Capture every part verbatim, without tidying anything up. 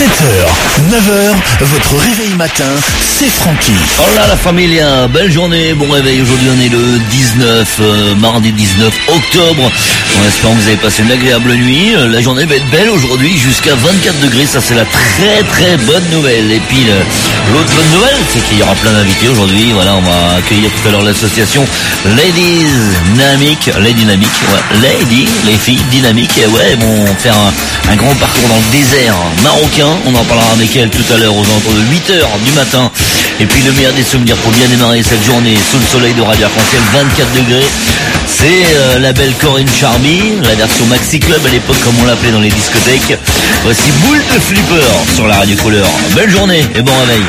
sept heures, neuf heures, votre réveil matin, c'est Francky. Oh là la familia, belle journée, bon réveil. Aujourd'hui on est le dix-neuf, euh, mardi dix-neuf octobre. En espérant que vous avez passé une agréable nuit. La journée va être belle aujourd'hui, jusqu'à vingt-quatre degrés, ça c'est la très très bonne nouvelle. Et puis le, l'autre bonne nouvelle, c'est qu'il y aura plein d'invités aujourd'hui. Voilà, on va accueillir tout à l'heure l'association Ladies Dynamique, les Dynamiques, ouais, Lady, les filles dynamiques, et ouais, vont faire un, un grand parcours dans le désert marocain. On en parlera avec elle tout à l'heure aux alentours de huit heures du matin. Et puis le meilleur des souvenirs pour bien démarrer cette journée sous le soleil de Radio Arc-en-Ciel, vingt-quatre degrés. C'est euh, la belle Corinne Charmy, la version Maxi Club à l'époque comme on l'appelait dans les discothèques. Voici Boule de Flipper sur la Radio Couleur. Belle journée et bon réveil.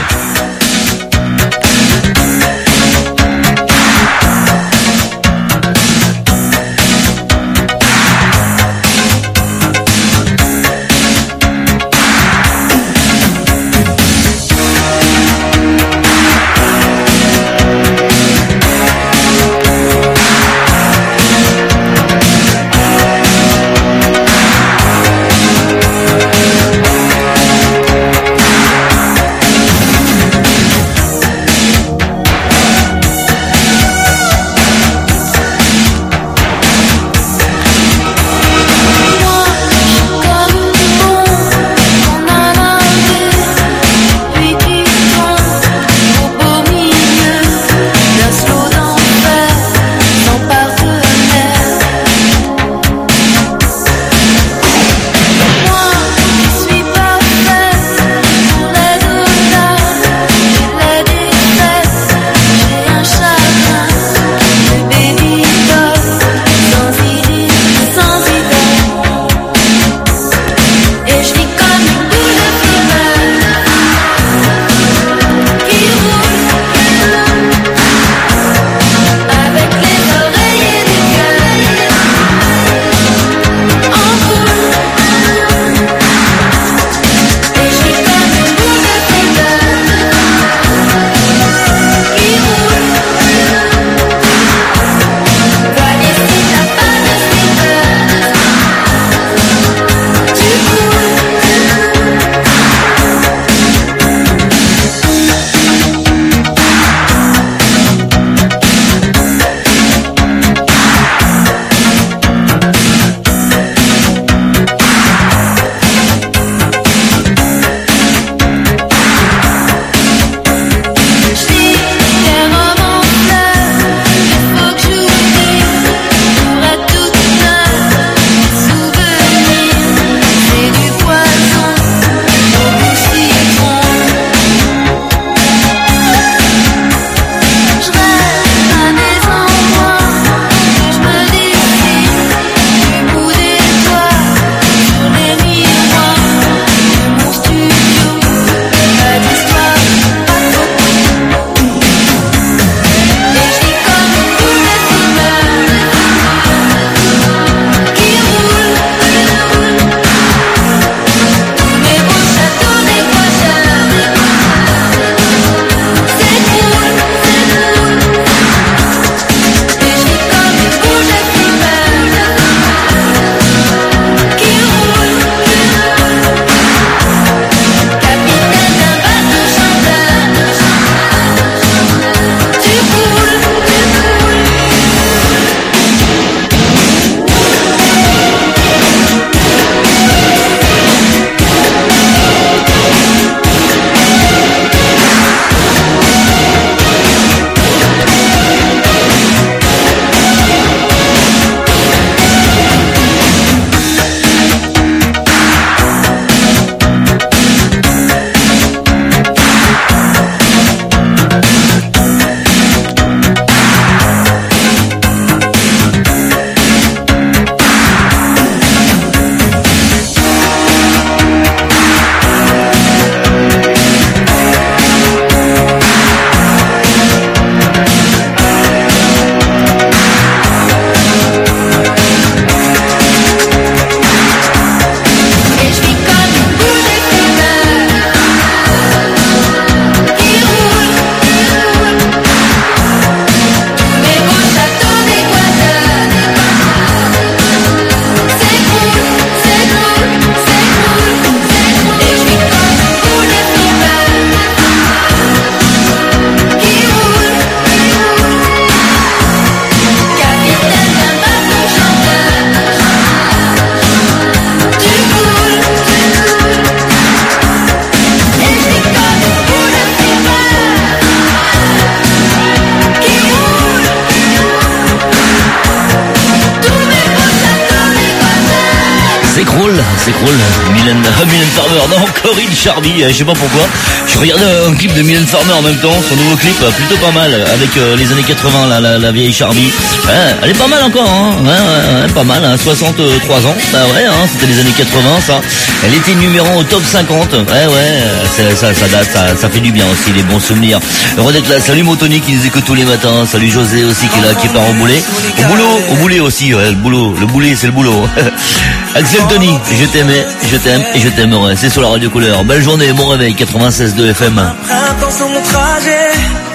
s'écroule. Mylène, Mylène Farmer, non, Corinne Charby, je sais pas pourquoi. Je regardais un clip de Mylène Farmer en même temps, son nouveau clip, plutôt pas mal, avec euh, les années quatre-vingts, la, la, la vieille Charby. Ouais, elle est pas mal encore, hein. Ouais, ouais, ouais, pas mal, hein. soixante-trois ans. Bah ouais, hein, c'était les années quatre-vingts, ça. Elle était numéro un au top cinquante. Ouais, ouais, ça, ça date, ça, ça fait du bien aussi, les bons souvenirs. Heureux d'être là. Salut Motoni qui nous écoute tous les matins. Salut José aussi qui est là, qui part au boulet. Au boulot, au boulet aussi, ouais, le boulot. Le boulet, c'est le boulot. Axel Tony, je t'aimais, je t'aime et je t'aimerai. C'est sur la Radio Couleur. Belle journée, bon réveil, quatre-vingt-seize deux F M. Un printemps sur mon trajet,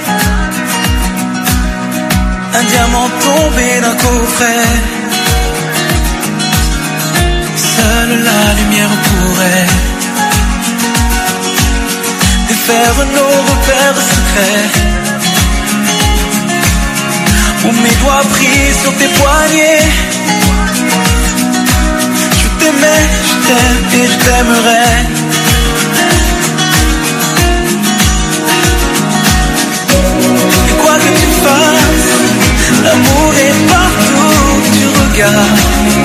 un diamant tombé d'un coffret. Seule la lumière pourrait défaire nos repères secrets. Où mes doigts pris sur tes poignets. Je t'aimais, je t'aime et je t'aimerai. Et quoi que tu fasses, l'amour est partout où tu regardes.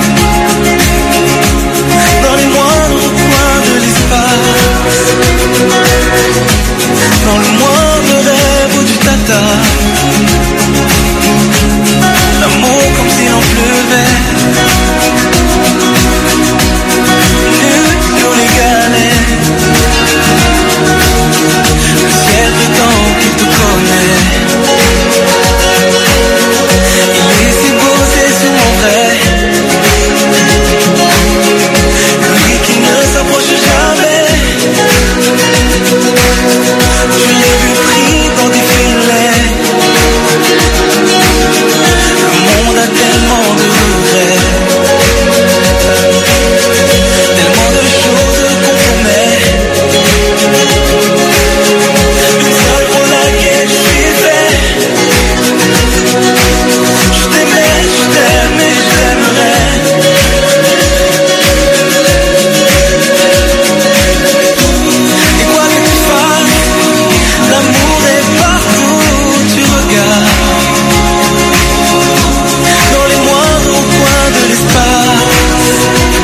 Dans les moindres coins de l'espace, dans le moindre rêve où tu t'attardes. L'amour comme s'il en pleuvait, nu sur les galets. Le ciel prétend qu'il te connaît. Il est si beau, c'est sûrement vrai. Lui qui ne s'approche jamais. Je l'ai vu pris dans des filets. Le monde a tellement de regrets, tellement de choses qu'on promet. Une seule pour laquelle je suis fait. Je t'aimais, je t'aime et je t'aimerai. Et quoi que tu fasses, l'amour est partout où tu regardes. Dans les moindres coins de l'espace,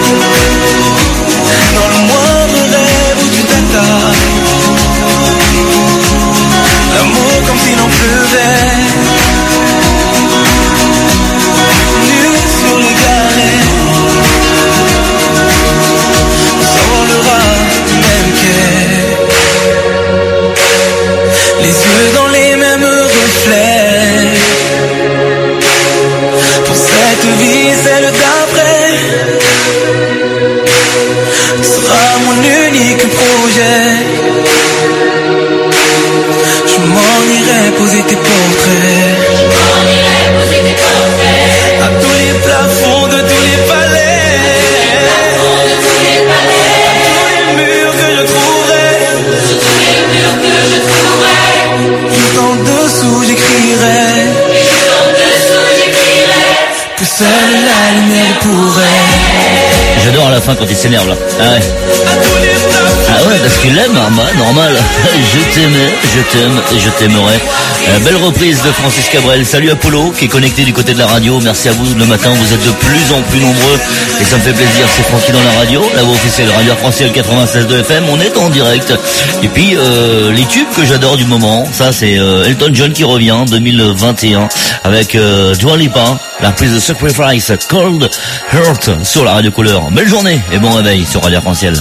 dans le moindre rêve où tu t'attardes. L'amour comme s'il en pleuvait, nu sur les galets. On s'envolera du même quai, les yeux dans les mêmes reflets. Pour cette vie, celle d'après sera mon unique projet. Je m'en irai poser tes portraits, à tous les plafonds de tous les palais, à tous les murs que je trouverai. Juste en dessous j'écrirai que seule la lumière pourrait. J'adore à la fin quand il s'énerve là. Ah ouais. Ah ouais, parce qu'il l'aime, hein, bah, normal. Je t'aimais, je t'aime et je t'aimerai. Euh, belle reprise de Francis Cabrel. Salut Apollo qui est connecté du côté de la radio. Merci à vous le matin, vous êtes de plus en plus nombreux et ça me fait plaisir. C'est Francky dans la radio, la voix officielle Radio Arc-en-Ciel quatre-vingt-seize deux F M. On est en direct. Et puis euh, les tubes que j'adore du moment, ça c'est euh, Elton John qui revient deux mille vingt et un avec euh, Dua Lipa. La prise de Sacrifice, Cold Heart sur la Radio Couleur. Belle journée et bon réveil sur Radio Arc-en-Ciel.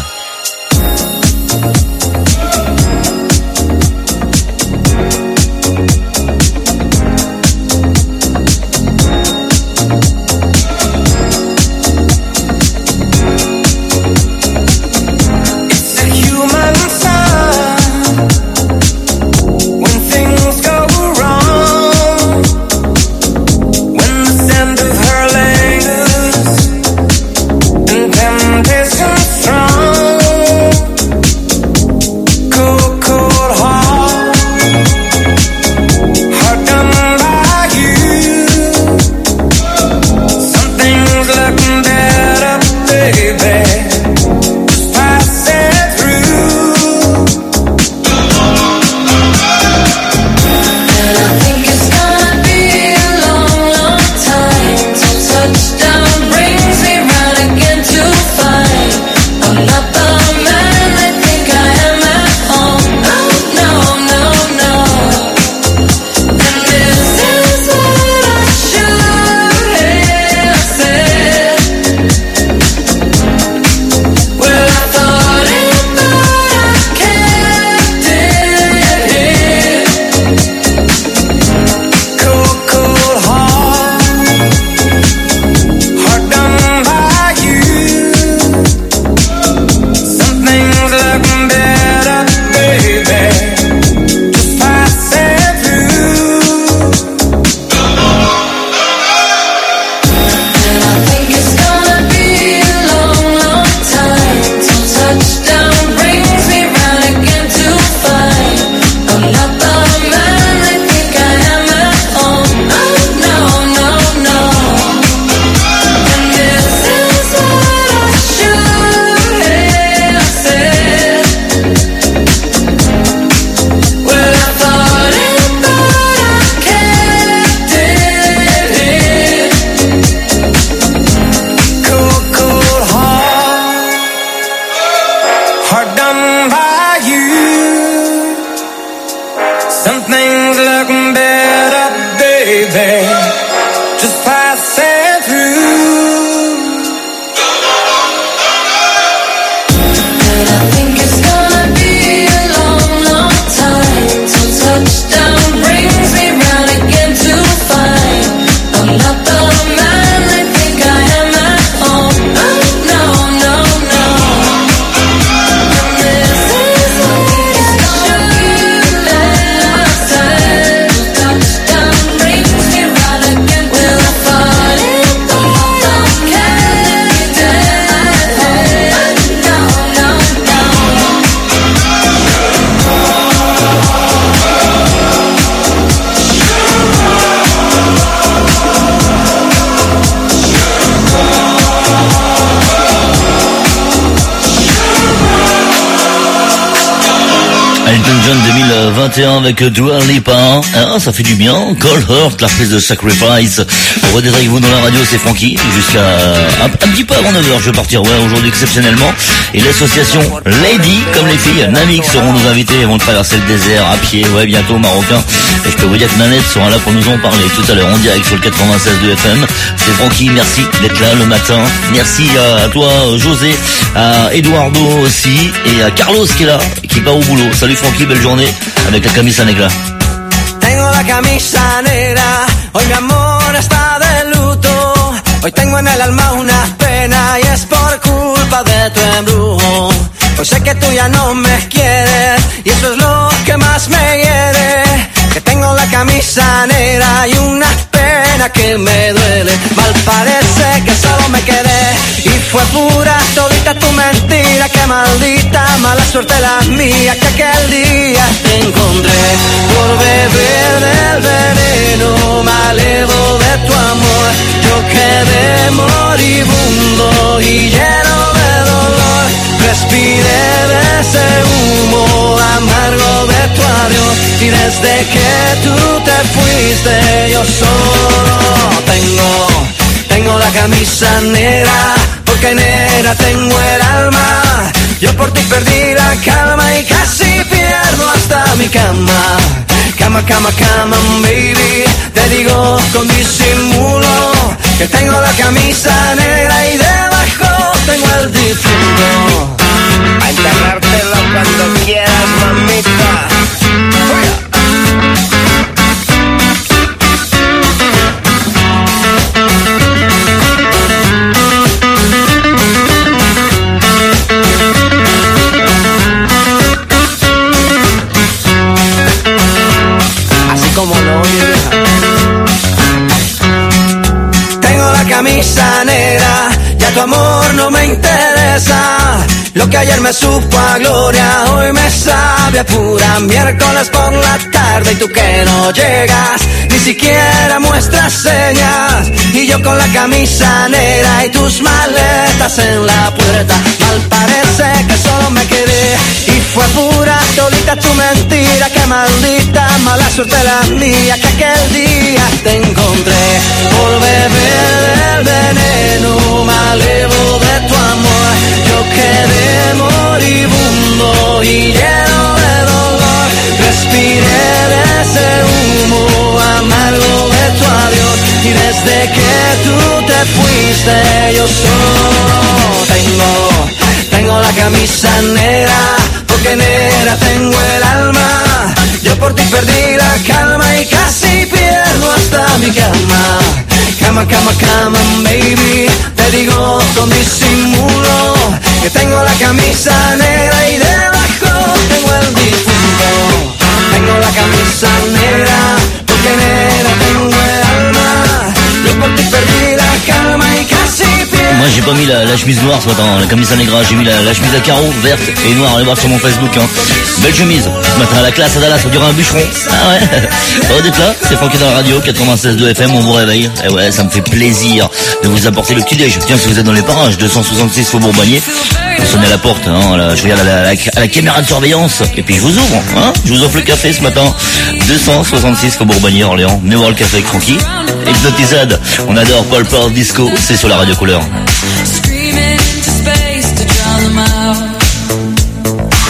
Strong run by you. Some things look better, baby, just passing through. And I think it's gonna be a long, long time till touchdown brings me round again to find I'm not the man I think I am at home. Oh, no, no, no. And this is what it's gonna be a long time till touchdown brings me round again. Will I fall in love? Don't care if you're at home. No, no, no. Elton John deux mille vingt et un avec Dua Lipa. Ah, ça fait du bien. Cold Heart, la reprise de Sacrifice. Pour redire avec vous dans la radio, c'est Francky. Jusqu'à un, un petit peu avant neuf heures, je vais partir. Ouais, aujourd'hui exceptionnellement. Et l'association Lady, comme les filles, Namik seront nos invités. Elles vont traverser le désert à pied. Ouais, bientôt marocain. Et je peux vous dire que Nanette sera là pour nous en parler tout à l'heure en direct sur le quatre-vingt-seize de F M. C'est Francky, merci d'être là le matin. Merci à, à toi, José, à Eduardo aussi, et à Carlos qui est là, qui part au boulot. Salut Francky, belle journée avec la camisa negra. Tengo la camisa negra, hoy mi amor está de luto. Hoy tengo en el alma una pena y es por culpa de tu embrujo. Hoy sé que tú ya no me quieres y eso es lo que más me hiere. Que tengo la camisa negra y una pena que me duele. Mal parece que solo me quedé y fue pura todita tu mentira. Que maldita mala suerte la mía que aquel día te encontré por beber del veneno malevo de tu amor. Yo quedé moribundo y lleno de dolor. Respiré de ese humo amargo de tu adiós y desde que tú te fuiste yo solo tengo, tengo la camisa negra porque negra tengo el alma. Yo por ti perdí la calma y casi pierdo hasta mi cama. Cama, cama, cama, baby, te digo con disimulo que tengo la camisa negra y debajo tengo el difunto. A enterrártelo cuando quieras, mamita. Así como lo oyes. Tengo la camisa negra, ya tu amor no me interesa. Lo que ayer me supo a gloria, hoy me sabe a pura miércoles por la tarde. Y tú que no llegas, ni siquiera muestras señas. Y yo con la camisa negra y tus maletas en la puerta. Mal parece que solo me quedé y fue pura todita tu mentira. Que maldita mala suerte la mía que aquel día te encontré por beber del veneno malevo de tu amor. Yo quedé moribundo y lleno de dolor. Respiré de ese humo amargo de tu adiós y desde que tú te fuiste yo solo tengo, tengo la camisa negra porque negra tengo el alma. Yo por ti perdí la calma y casi pierdo hasta mi cama. Cama, cama, cama, baby, te digo con disimulo que tengo la camisa negra y debajo tengo el difunto. Tengo la camisa negra porque negra tengo el alma. Yo por ti perdí la calma y casi pierdo. Moi j'ai pas mis la, la chemise noire ce matin, la camisa negra, j'ai mis la, la chemise à carreaux verte et noire, allez voir sur mon Facebook hein. Belle chemise, ce matin à la classe à Dallas, on dirait un bûcheron. Ah ouais. Bon d'être là, c'est Francky dans la radio, quatre-vingt-seize deux F M, on vous réveille. Et ouais, ça me fait plaisir de vous apporter le petit déj. Tiens, si vous êtes dans les parages, deux cent soixante-six Faubourg Bagné, vous sonnez à la porte, hein, là, je regarde à la, à, la, à la caméra de surveillance, et puis je vous ouvre, hein, je vous offre le café ce matin, deux cent soixante-six Faubourg Bagné, Orléans, venez voir le café avec Francky. Hypnotisade, on adore Paul Pearl Disco, c'est sur la radio couleur. Screaming into space to drown them out.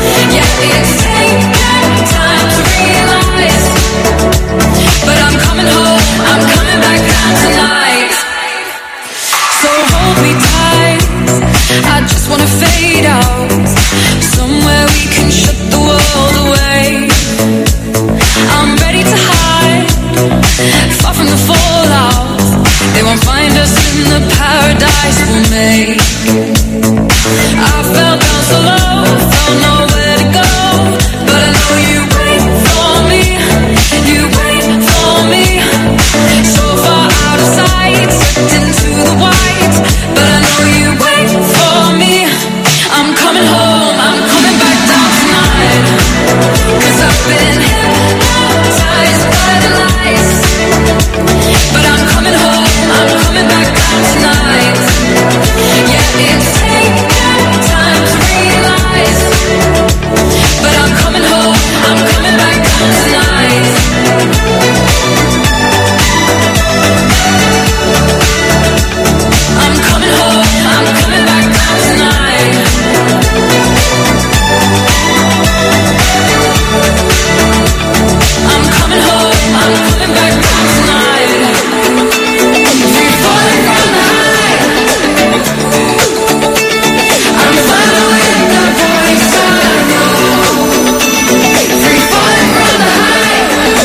Yeah, it's taken time to realize, but I'm coming home, I'm coming back down tonight. So hold me tight, I just wanna fade out, somewhere we can shut the world away. I'm ready to hide, far from the fallout. They won't find us in the paradise we'll make. I fell down so low, felt nowhere to go, but I know you wait for me, you wait for me. So far out of sight, sucked into the white, but I know you wait for me. I'm coming home, I'm coming back down tonight, 'cause I've been hypnotized by the lights, but I'm coming home, I'm coming back down tonight. Yeah, it's taken time to realize, but I'm coming home, I'm coming back down tonight. I'm coming home, I'm coming back down tonight. I'm coming home, I'm coming back down tonight. Free falling from the high, I'm following the voice I know. Free falling from the high,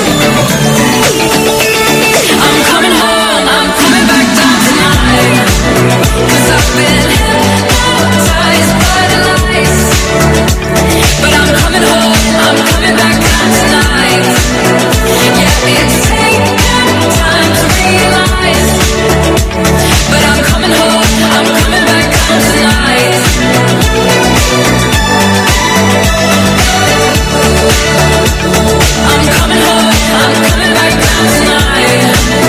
I'm coming home, I'm coming back down tonight, 'cause I've been hypnotized by the lights, but I'm coming home, I'm coming back down tonight. Yeah, it's taken time to realize, but I'm coming home, I'm coming back down tonight. I'm coming home, I'm coming back down tonight.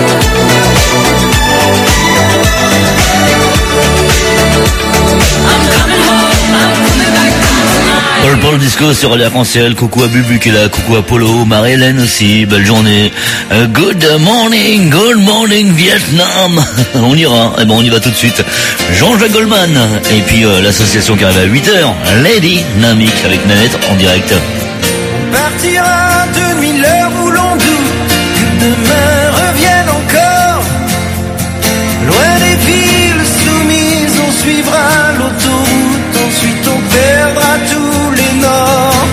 I'm coming home, I'm coming back down tonight. Paul Paul Disco sur l'arc-en-ciel, coucou à Bubu qui est là, coucou à Polo, Marie-Hélène aussi, belle journée. Euh, good morning, good morning Vietnam. On ira, et bon on y va tout de suite. Jean-Jacques Goldman, et puis euh, l'association qui arrive à huit heures, Lady Dynamique avec Nanette en direct. On partira de mille heures où l'on doute que demain revienne encore. Loin des villes soumises, on suivra l'autoroute, ensuite on perdra tous les nords.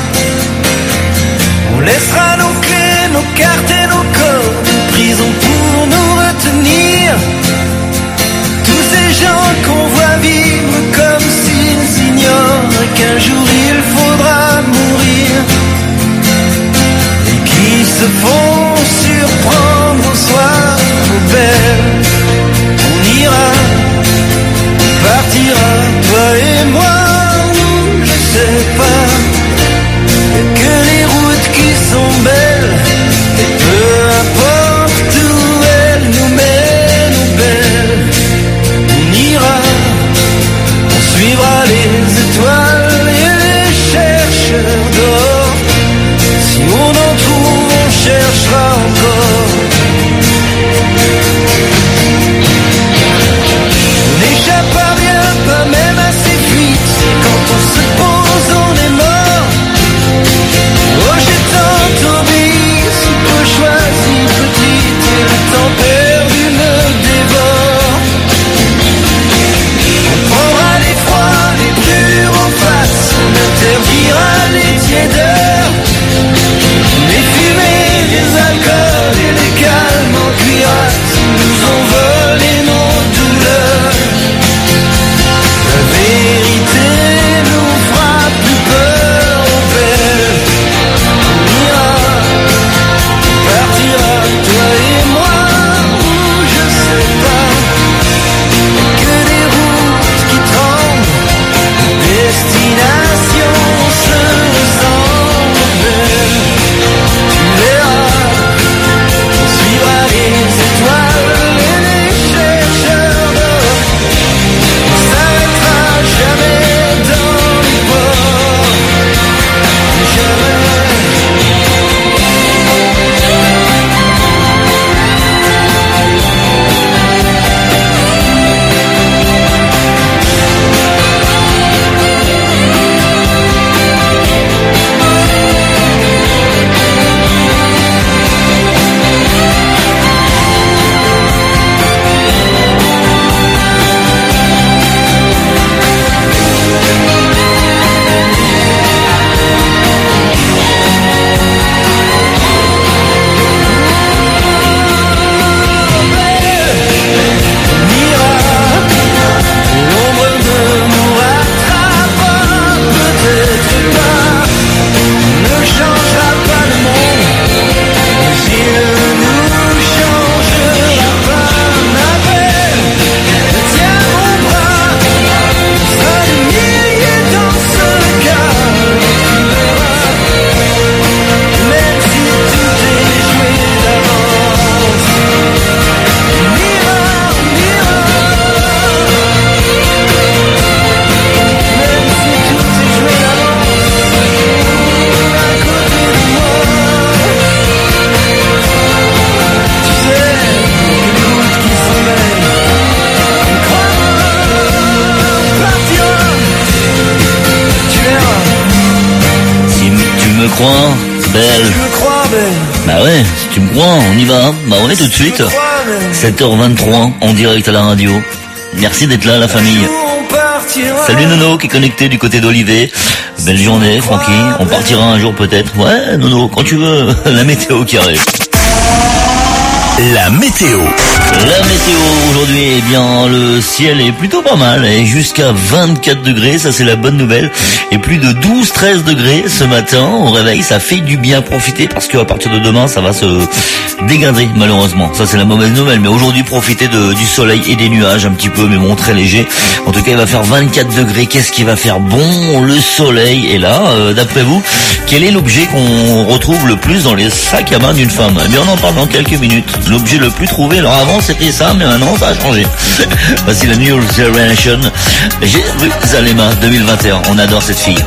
On laissera nos clés, nos cartes et nos codes de prison pour nous retenir. Tous ces gens qu'on voit vivre comme s'ils ignorent qu'un jour il faudra mourir, et qui se font surprendre au soir trop belle. On ira, on partira. crois, belle? Tu me crois, belle? Bah ouais, si tu me crois, on y va. Hein. Bah on est tout de suite. Tu me crois, belle? sept heures vingt-trois en direct à la radio. Merci d'être là, la famille. On partira. Salut Nono qui est connecté du côté d'Olivet. Belle journée, Francky. On partira un jour peut-être. Ouais, Nono, quand tu veux. La météo qui arrive. La météo. La météo aujourd'hui, eh bien, le ciel est plutôt pas mal, et jusqu'à vingt-quatre degrés, ça c'est la bonne nouvelle, et plus de douze treize degrés ce matin au réveil, ça fait du bien profiter, parce qu'à partir de demain, ça va se dégrader, malheureusement. Ça c'est la mauvaise nouvelle, mais aujourd'hui, profitez de, du soleil et des nuages un petit peu, mais bon, très léger. En tout cas, il va faire vingt-quatre degrés, qu'est-ce qui va faire bon? Le soleil est là. Euh, d'après vous, quel est l'objet qu'on retrouve le plus dans les sacs à main d'une femme? Eh bien, on en parle dans quelques minutes. L'objet le plus trouvé, alors avant c'était ça, mais maintenant ça a changé. Voici la New Generation, Jérusalem deux mille vingt et un, on adore cette fille.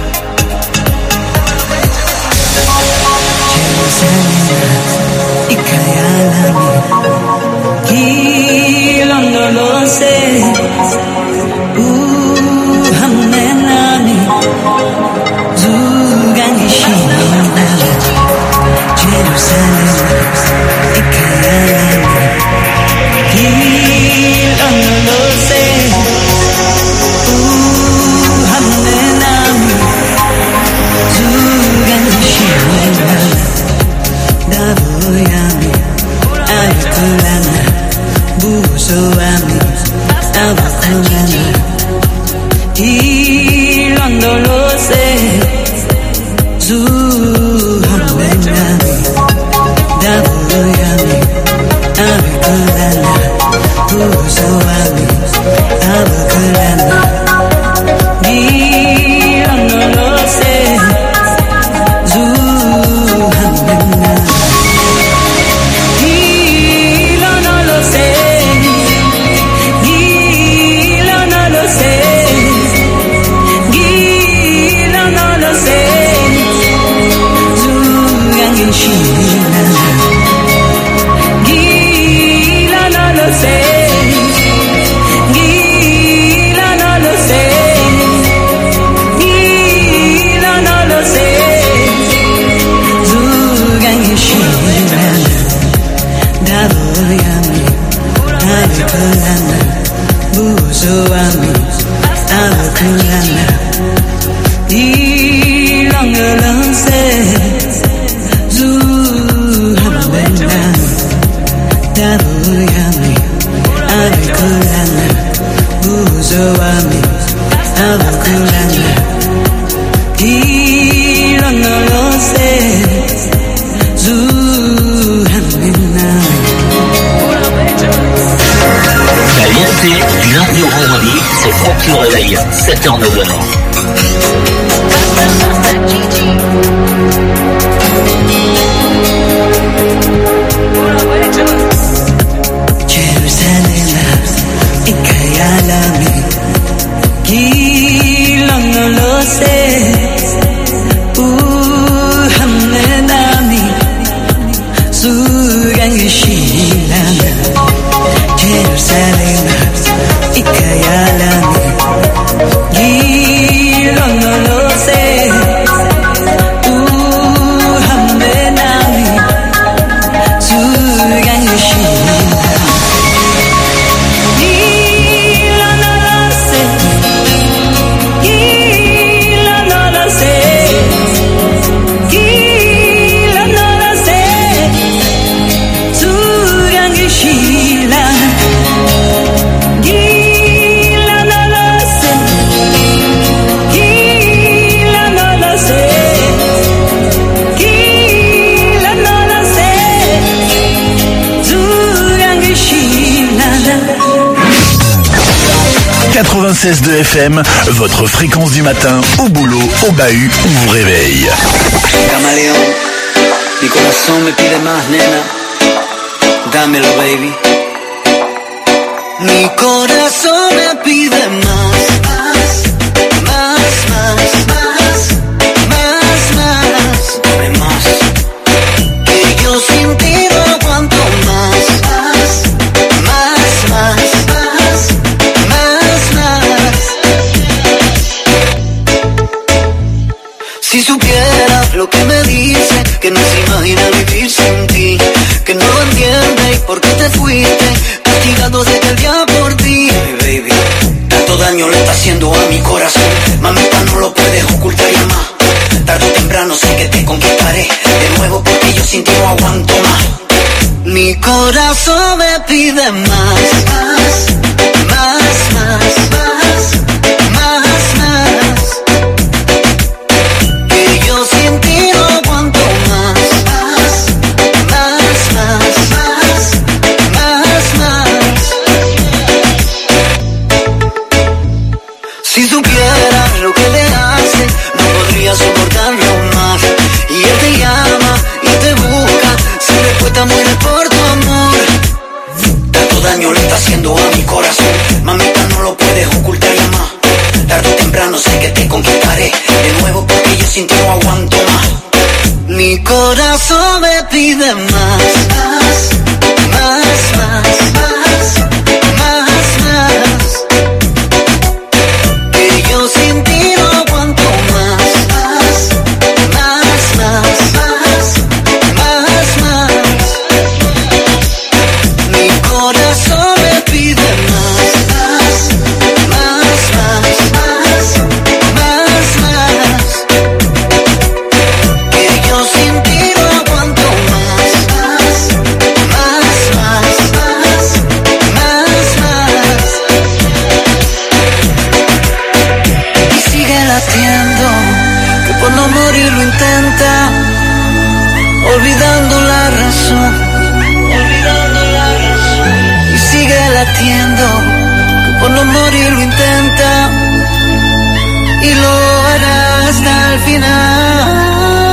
sept heures neuf heures. quatre-vingt-seize deux F M, votre fréquence du matin, au boulot, au bahut ou vous réveille. Camaleón, mi corazón me pide más, nena. Dámelo, baby. Mi corazón me pide más, más, más, más, más, más, más, dame más. Que yo sin ti no aguanto más, más, más, más, más, más, más. Si supiera supieras lo que me dice, que no se imagina vivir sin ti, que no lo entiende por qué te fuiste, castigado desde el día por ti. Hey, baby, tanto daño le está haciendo a mi corazón, mamita, no lo puedes ocultar ya más. Tarde o temprano sé que te conquistaré de nuevo, porque yo sin ti no aguanto más. Mi corazón me pide más, más, más, más, más, más, más. Que yo sin ti no aguanto más, más, más, más, más, más. Si supieras lo que le hace, no podría soportarlo más. Y él te llama y te busca, sin respuesta muere por tu amor. Tanto daño le está haciendo a mi corazón, mamita, no lo puedes ocultar ya más. Tarde o temprano sé que te conquistaré de nuevo, porque yo sin ti no aguanto más. Mi corazón me pide más, más, más, más, más, más, más. Que yo sin ti no aguanto más, más, más, más, más, más. Mi corazón me pide más, más, más, más, más, más, más. Que yo sin ti no aguanto más, más, más, más, más, más, más. Y sigue latiendo, que por no morir lo intenta, olvidando la razón, olvidando la razón. Y sigue latiendo, que por no morir lo intenta, y lo hará hasta el final.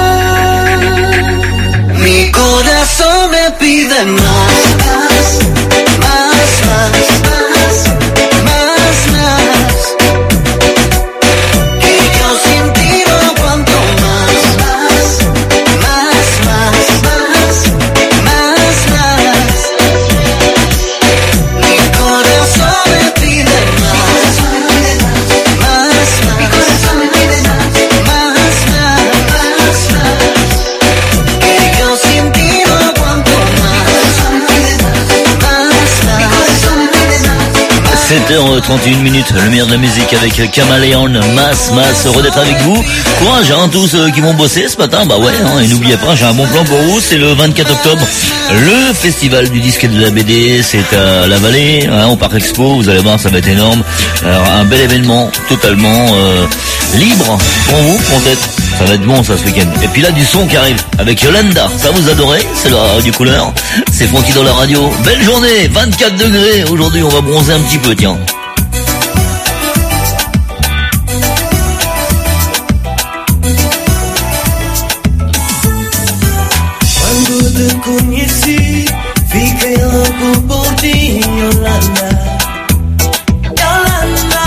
Mi corazón me pide más, más, más, más, más, más, más. Que yo sin ti no aguanto más, más, más, más, más, más, más. Mi corazón me pide más, más, más, mi corazón me pide más, más, más, más. Que yo sin ti no aguanto más, más, más, mi corazón me pide más. sept heures trente-et-une minutes, le meilleur de la musique avec Kamaleon, Mas, Mas, heureux d'être avec vous. Courage, hein, tous ceux qui vont bosser ce matin, bah ouais, hein, et n'oubliez pas, j'ai un bon plan pour vous, c'est le vingt-quatre octobre, le festival du disque et de la B D, c'est à La Vallée, hein, au Parc Expo, vous allez voir, ça va être énorme. Alors, un bel événement, totalement euh, libre pour vous, peut-être. Ça va être bon ça ce week-end. Et puis là du son qui arrive avec Yolanda, ça vous adorez, c'est la radio couleur, c'est Francky dans la radio. Belle journée, vingt-quatre degrés, aujourd'hui on va bronzer un petit peu, tiens. Quando te conheci, fiquei louco por ti, Yolanda. Yolanda,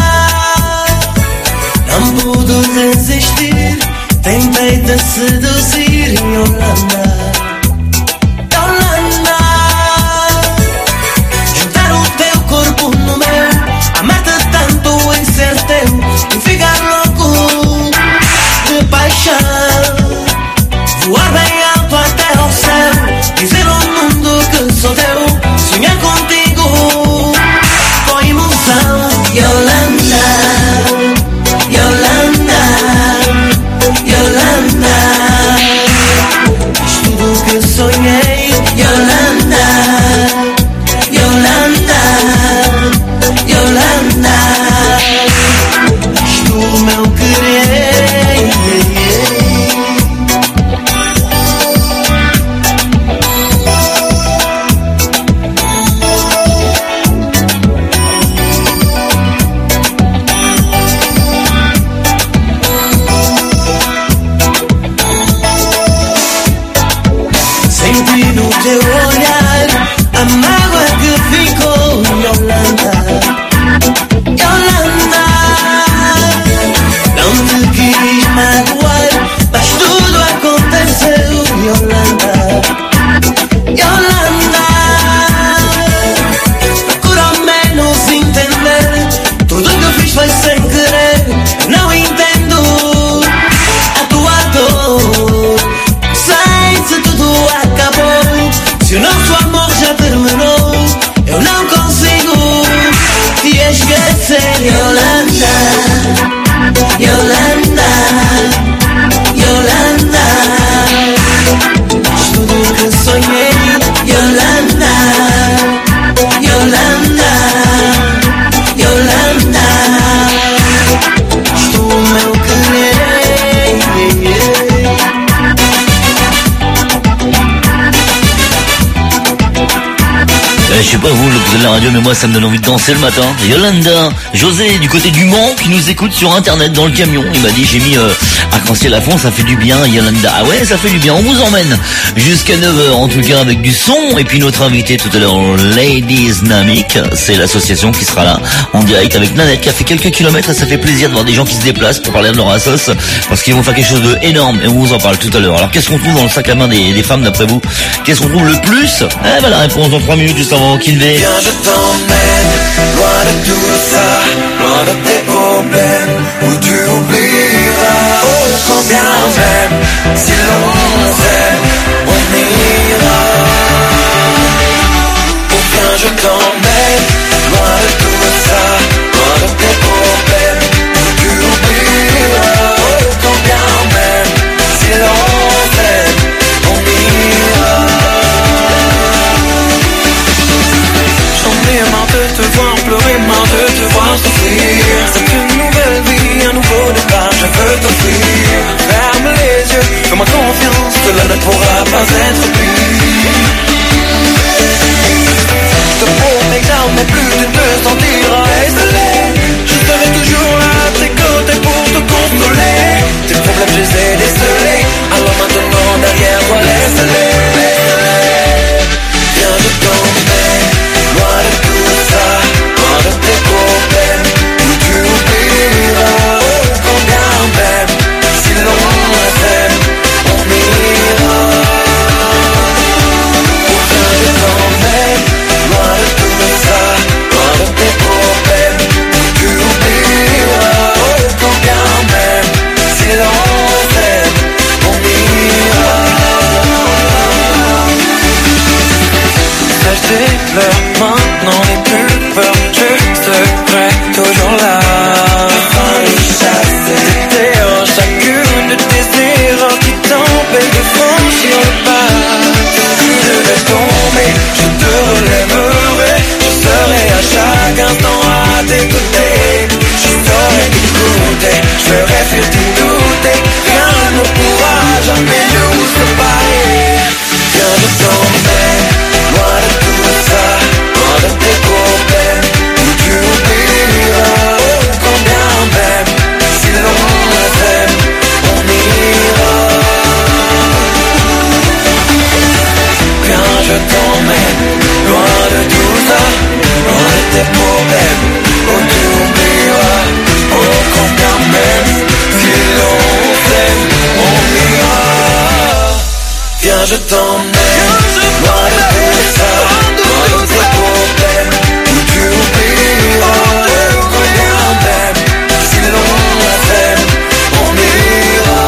não pude resistir, tentei te seduzir, Yolanda. Yolanda, juntar o teu corpo no meu, amar-te tanto em ser teu e ficar louco de paixão. Voar bem alto até ao céu, dizer ao mundo que sou teu, sonhar contigo com emoção. Yolanda, Yolanda, Yolanda. Isto Euh, je sais pas vous, vous avez la radio, mais moi ça me donne envie de danser le matin. Yolanda, José du côté du Mans qui nous écoute sur internet dans le camion. Il m'a dit j'ai mis euh, Arc-en-Ciel à fond, ça fait du bien Yolanda. Ah ouais, ça fait du bien. On vous emmène jusqu'à neuf heures en tout cas avec du son. Et puis notre invité tout à l'heure, Ladies Dynamic, c'est l'association qui sera là en direct avec Nanette qui a fait quelques kilomètres et ça fait plaisir de voir des gens qui se déplacent pour parler de leur assos parce qu'ils vont faire quelque chose de énorme et on vous en parle tout à l'heure. Alors qu'est-ce qu'on trouve dans le sac à main des, des femmes d'après vous? Qu'est-ce qu'on trouve le plus? Eh ben la réponse dans trois minutes juste avant Kinvé. Viens, je t'emmène loin de tout ça, loin de tes problèmes, où tu oublieras. Oh, combien même, si l'on s'aime, on ira. Oh, viens, je t'emmène loin de tout ça, loin de tes problèmes, où tu oublieras. Oh, combien même, si l'on s'aime, on ira. J'en ai marre de te voir pleurer, marre de te voir souffrir. C'est une nouvelle vie, un nouveau départ, je veux t'offrir. Ferme les yeux, fais-moi confiance, cela ne pourra pas être pire. Je te promets que jamais plus tu ne te sentiras isolé. Je serai toujours là à tes côtés pour te consoler. Tes problèmes je les ai décelés, alors maintenant derrière toi laisse-les. Viens, je t'emmène loin de tout ça, loin de tes problèmes, où tu oublieras. Oh, combien même, si l'on s'aime, on ira. Oh, viens, je t'emmène loin de tout ça, loin de tes problèmes, où tu oublieras. Oh, combien même, si l'on s'aime, on ira. Sèche tes pleurs, maintenant n'aie plus peur, je serai toujours là. Afin de chasser tes erreurs, chacune de tes erreurs qui t'empêchent de franchir le pas. Si je vais tomber, je te relèverai, je serai à chaque instant à tes côtés. Je saurai t'écouter, je ferai fuir tes doutes, rien ne pourra jamais nous séparer. Viens, je t'emmène loin de tout ça, loin de tes problèmes, où tu oublieras. Oh, combien même, si l'on s'aime, on ira. Viens, je t'emmène loin de tout ça, loin de tes problèmes, où tu oublieras. Oh, combien même, si l'on s'aime, on ira. Viens, je t'emmène loin de tout ça, loin de tes problèmes, où tu oublieras. Oh, combien même, si l'on s'aime, on ira.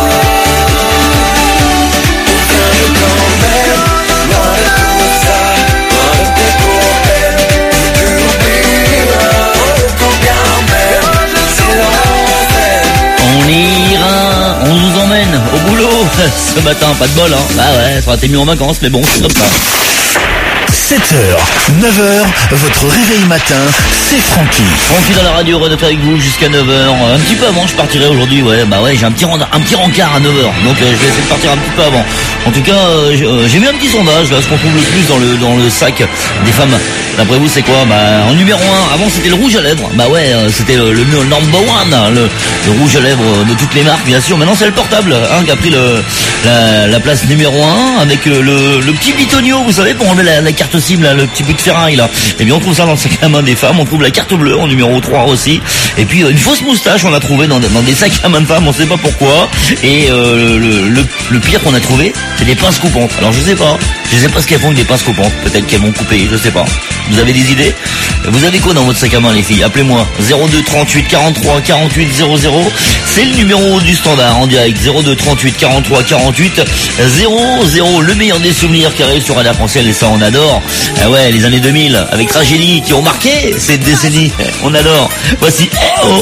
Viens, je t'emmène loin de tout ça, loin de tes problèmes, où tu oublieras. Oh, combien même, si l'on s'aime. On ira, on vous emmène au boulot ce matin, pas de bol hein. Bah ouais, ça aurait été mieux en vacances, mais bon, c'est comme ça. sept heures, neuf heures, votre réveil matin, c'est Francky. Francky dans la radio, Red avec vous jusqu'à neuf heures. Un petit peu avant, je partirai aujourd'hui, ouais, bah ouais, j'ai un petit, rend- un petit rencard à neuf heures, donc euh, je vais essayer de partir un petit peu avant. En tout cas, euh, j'ai euh, j'ai mis un petit sondage, là, ce qu'on trouve le plus dans le, dans le sac des femmes. D'après vous, c'est quoi? Bah, en numéro un, avant c'était le rouge à lèvres, bah ouais, euh, c'était le, le number one, hein, le, le rouge à lèvres de toutes les marques, bien sûr. Maintenant, c'est le portable, hein, qui a pris le, la, la place numéro un, avec euh, le, le petit bitonio, vous savez, pour enlever la, la carte SIM, là, le petit bout de ferraille, là. Et bien, on trouve ça dans le sac à main des femmes, on trouve la carte bleue en numéro trois aussi. Et puis, euh, une fausse moustache, on a trouvé dans, dans des sacs à main de femmes, on sait pas pourquoi. Et euh, le, le, le pire qu'on a trouvé, c'est des pinces coupantes. Alors, je sais pas, je sais pas ce qu'elles font avec des pinces coupantes. Peut-être qu'elles vont couper, je sais pas. Vous avez des idées? Vous avez quoi dans votre sac à main, les filles? Appelez-moi zéro deux trente-huit quarante-trois quarante-huit zéro zéro. C'est le numéro du standard en direct. zéro deux trente-huit quarante-trois quarante-huit zéro zéro. Le meilleur des souvenirs qui arrive sur Radio Arc-en-Ciel, et ça on adore. Ah ouais, les années deux mille avec Tragédie qui ont marqué cette décennie. On adore. Voici Eh oh.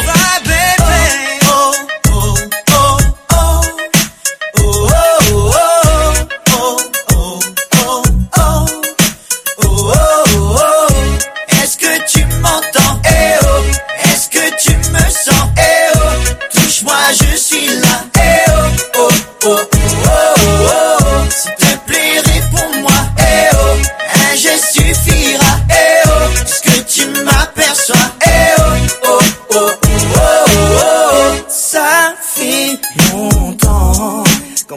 Est-ce que tu m'entends? Eh oh, est-ce que tu me sens? Eh oh, touche-moi, je suis là. Eh oh, oh, oh, oh, oh, oh. S'il te plaît, réponds-moi. Eh oh, un geste suffira. Eh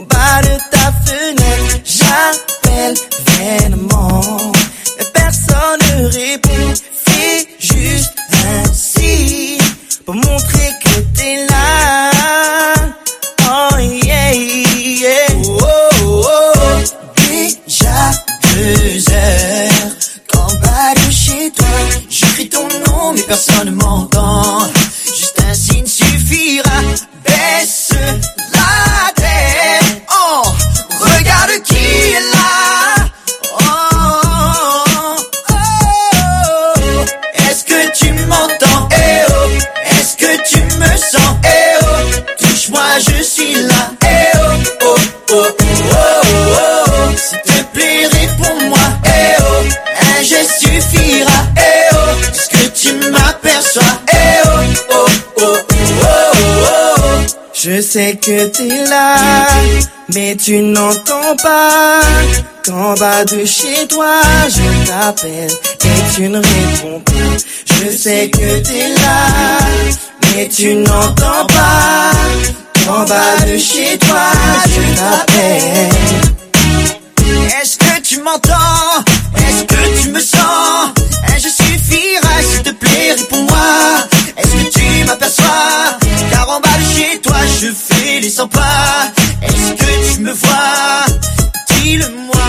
bas de ta fenêtre. J'appelle vainement, mais personne ne répond. Fais juste un signe pour montrer que t'es là. Oh yeah, yeah. Oh, oh, oh. Déjà deux heures qu'en bas de chez toi, j'écris ton nom mais personne ne m'entend. Juste un signe suffira. Baisse la tête. Oh, regarde qui est là. Oh, oh, oh. Est-ce que tu m'entends? Eh oh. Est-ce que tu me sens? Eh oh. Touche-moi, je suis là. Eh oh, oh, oh, oh, oh, oh. S'il te plaît, réponds-moi. Eh oh, un geste suffira. Eh oh, est-ce que tu m'aperçois? Eh oh, oh, oh, oh, oh, oh. Je sais que t'es là, mais tu n'entends pas. Qu'en bas de chez toi, je t'appelle et tu ne réponds pas. Je sais que t'es là, mais tu n'entends pas. Qu'en bas de chez toi, je t'appelle. Est-ce que tu m'entends? Est-ce que tu me sens? Un je suffira, s'il te plaît, réponds-moi. Est-ce que tu m'aperçois? Car en bas de chez toi, je fais les cent pas. Est-ce que tu me vois? Dis-le-moi.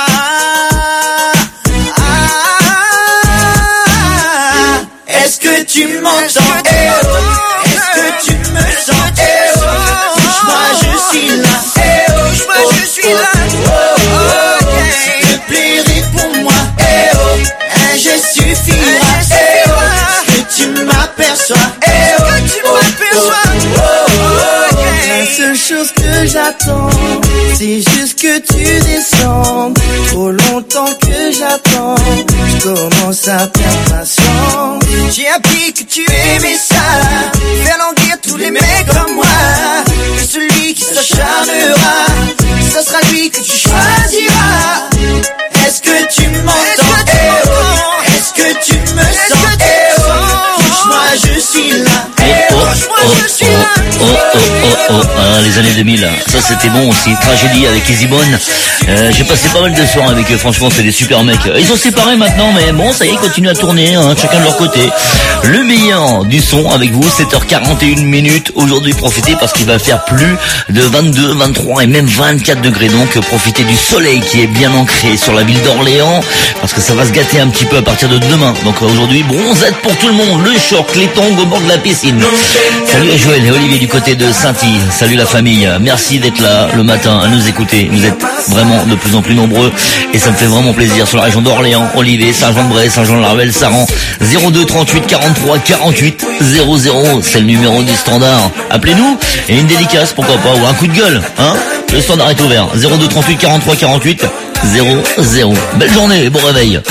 Ah, est-ce que tu m'entends? Eh oh, est-ce que tu me sens? Eh oh, touche-moi, je suis là. Eh oh, touche-moi, je suis là. Oh, oh, oh, s'il te plaît, réponds-moi. Eh oh, un geste suffira. Eh oh, est-ce que tu m'aperçois? Eh oh, tu m'aperçois. Oh, oh, oh, la seule chose que j'attends, c'est juste que tu descendes. Trop longtemps que j'attends, je commence à perdre patience. J'ai appris que tu aimais ça, faire languir tous les mecs comme moi. Et celui qui s'acharnera, ça sera lui que tu choisiras. Est-ce que tu m'entends? Eh oh, est-ce que tu me sens? Eh oh, touche-moi, je suis là. Eh oh, touche-moi, je suis là. Oh, oh, oh, oh, ah, les années deux mille, ça c'était bon aussi. Tragédie avec Easy Bone. Euh, j'ai passé pas mal de soirs avec eux, franchement c'est des super mecs. Ils sont séparés maintenant, mais bon, ça y est, ils continuent à tourner, hein, chacun de leur côté. Le meilleur du son avec vous, sept heures quarante et une minutes. Aujourd'hui, profitez parce qu'il va faire plus de vingt-deux, vingt-trois et même vingt-quatre degrés. Donc profitez du soleil qui est bien ancré sur la ville d'Orléans, parce que ça va se gâter un petit peu à partir de demain. Donc aujourd'hui, bronzette pour tout le monde, le short, les tongs au bord de la piscine. Salut à Joël et Olivier du côté de Saint-Yves. Salut la famille, merci d'être là le matin à nous écouter. Vous êtes vraiment de plus en plus nombreux et ça me fait vraiment plaisir. Sur la région d'Orléans, Olivier, Saint-Jean-de-Bray, Saint-Jean-de-la-Ruelle, Saran. Zéro deux trente-huit quarante-trois quarante-huit zéro zéro, c'est le numéro du standard. Appelez-nous et une dédicace, pourquoi pas, ou un coup de gueule, hein. Le standard est ouvert. Zéro deux trente-huit quarante-trois quarante-huit zéro zéro. Belle journée et bon réveil.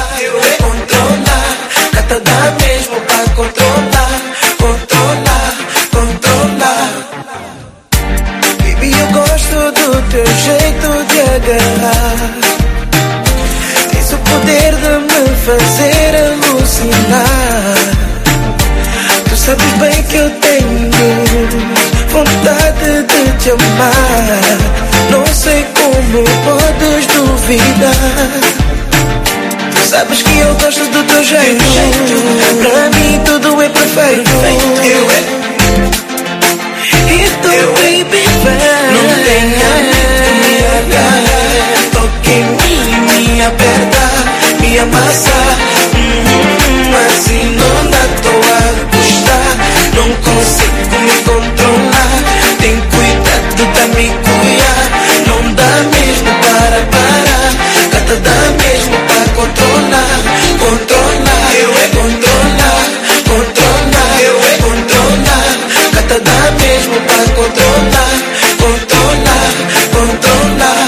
Teu jeito de agarrar, tens o poder de me fazer alucinar. Tu sabes bem que eu tenho vontade de te amar. Não sei como podes duvidar. Tu sabes que eu gosto do teu jeito. Pra mim tudo é perfeito. E tu, baby, vai. Não tenha medo, me agarra. Toque em mim, me aperta, me amassa. Hum, assim não dá, tô a gostar. Não consigo me controlar. Tem cuidado, tá me cuidar. Não dá mesmo para parar. Gata dá mesmo para controlar. Controlar, eu é controlar. Controlar, eu é controlar. Gata dá mesmo para controlar. Controlar, controlar.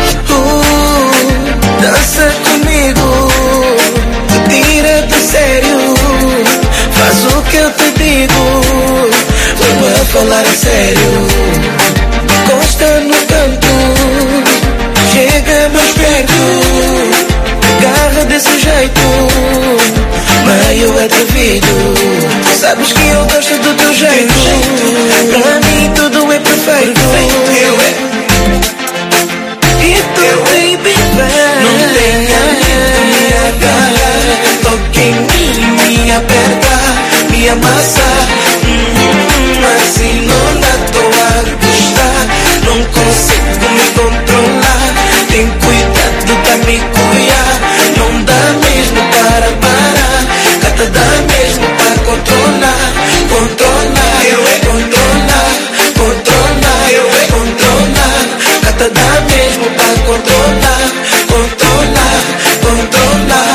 Uh, dança comigo, tira do sério. Faz o que eu te digo, vamos falar a sério. Encosta no canto, chega mais perto. Agarra desse jeito, meio atrevido. Sabes que eu gosto do teu jeito. Pra mim tudo é perfeito. Eu é mesmo pra controlar, controlar, controlar.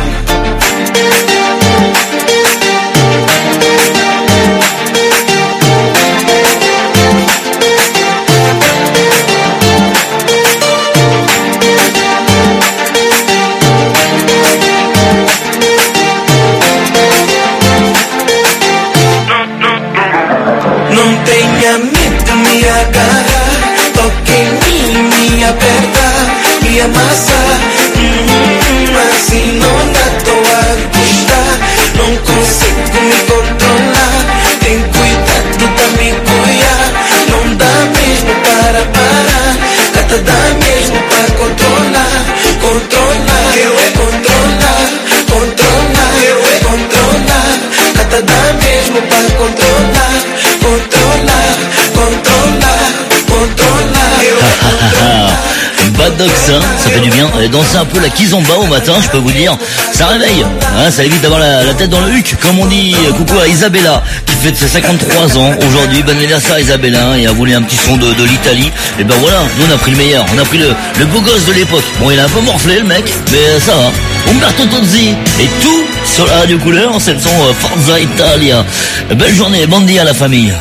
Não tenha medo, me agarrar, toque em mim, me apertar, me amassar, hum, assim não dá, tô a gostar, não consigo me controlar, tem cuidado pra me cuidar, não dá mesmo para parar, gata dá mesmo pra controlar, controlar, eu é controlar, controlar, eu é controlar, gata dá mesmo pra controlar, controlar, controlar, controlar, eu é controlar. Bad Dog, ça, ça fait du bien. Et danser un peu la kizomba au matin, je peux vous dire, ça réveille. Hein, ça évite d'avoir la, la tête dans le huc, comme on dit. Coucou à Isabella, qui fête ses cinquante-trois ans aujourd'hui. Bon anniversaire à Isabella, et a voulu un petit son de, de l'Italie. Et ben voilà, nous on a pris le meilleur. On a pris le, le beau gosse de l'époque. Bon, il a un peu morflé le mec, mais ça va. Umberto Tozzi, et tout sur la radio couleur, c'est le son euh, Forza Italia. Belle journée, bandi à la famille.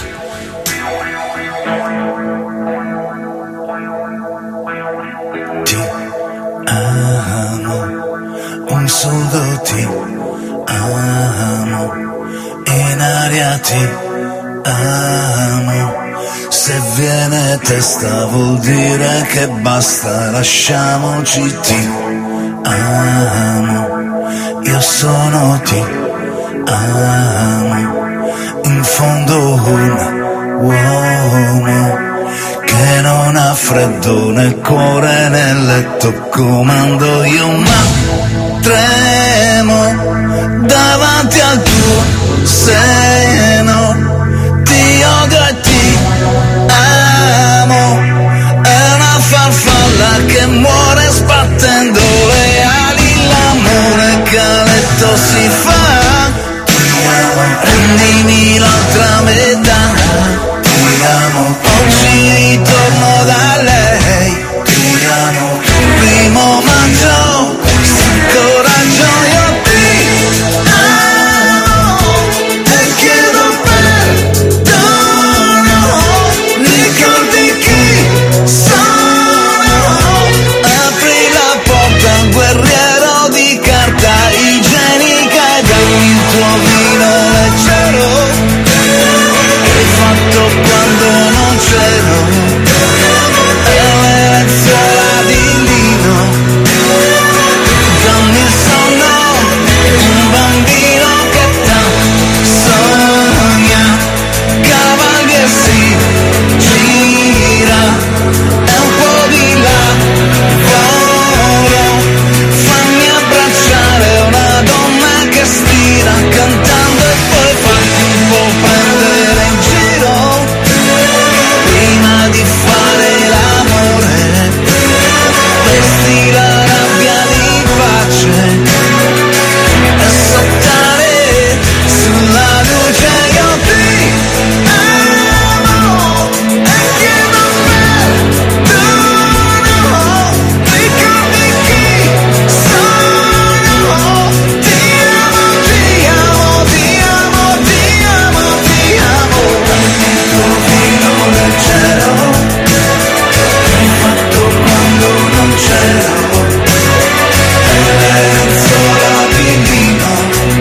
Un solo ti amo, in aria ti amo, se viene testa vuol dire che basta, lasciamoci ti amo, io sono ti amo, in fondo un uomo che non ha freddo né cuore né letto, comando io ma tremo davanti al tuo seno, ti odio e ti amo, è una farfalla che muore sbattendo le ali, l'amore che a letto si fa, ti amo, prendimi l'altra metà, ti amo, oggi ritorno da lei, ti amo, primo maggio, coraggio io ti amo e chiedo perdono, ricordi chi sono, apri la porta, guerriero di carta igienica e dammi il tuo vino leggero, hai fatto quando non c'ero, e le lenzuola di lino, dammi il sonno, un bambino che tanto sogna, cavalli e si gira, è un po' di lavoro, fammi abbracciare una donna che stira, cantando e poi farti un po' prendere in giro, prima di fare l'amore, vesti la rabbia di pace e saltare sulla luce, io ti amo e chiedo perdono, ricordi chi sono, ti amo, ti amo, ti amo, ti amo, ti amo, il tuo vino leggero, hai fatto quando non c'ero, e le lenzuola di lino,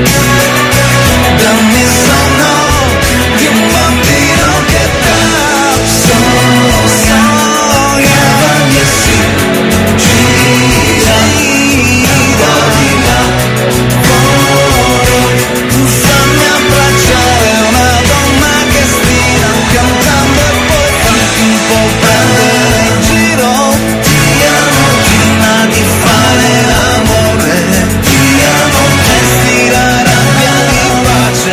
dammi il sonno di un bambino che da sogna, cavalli e si gira, gira di lavoro, tu fammi abbracciare una donna che stira, cantando e poi farti un po' prendere in giro, ti amo prima di fare l'amore, ti amo, vesti la rabbia di pace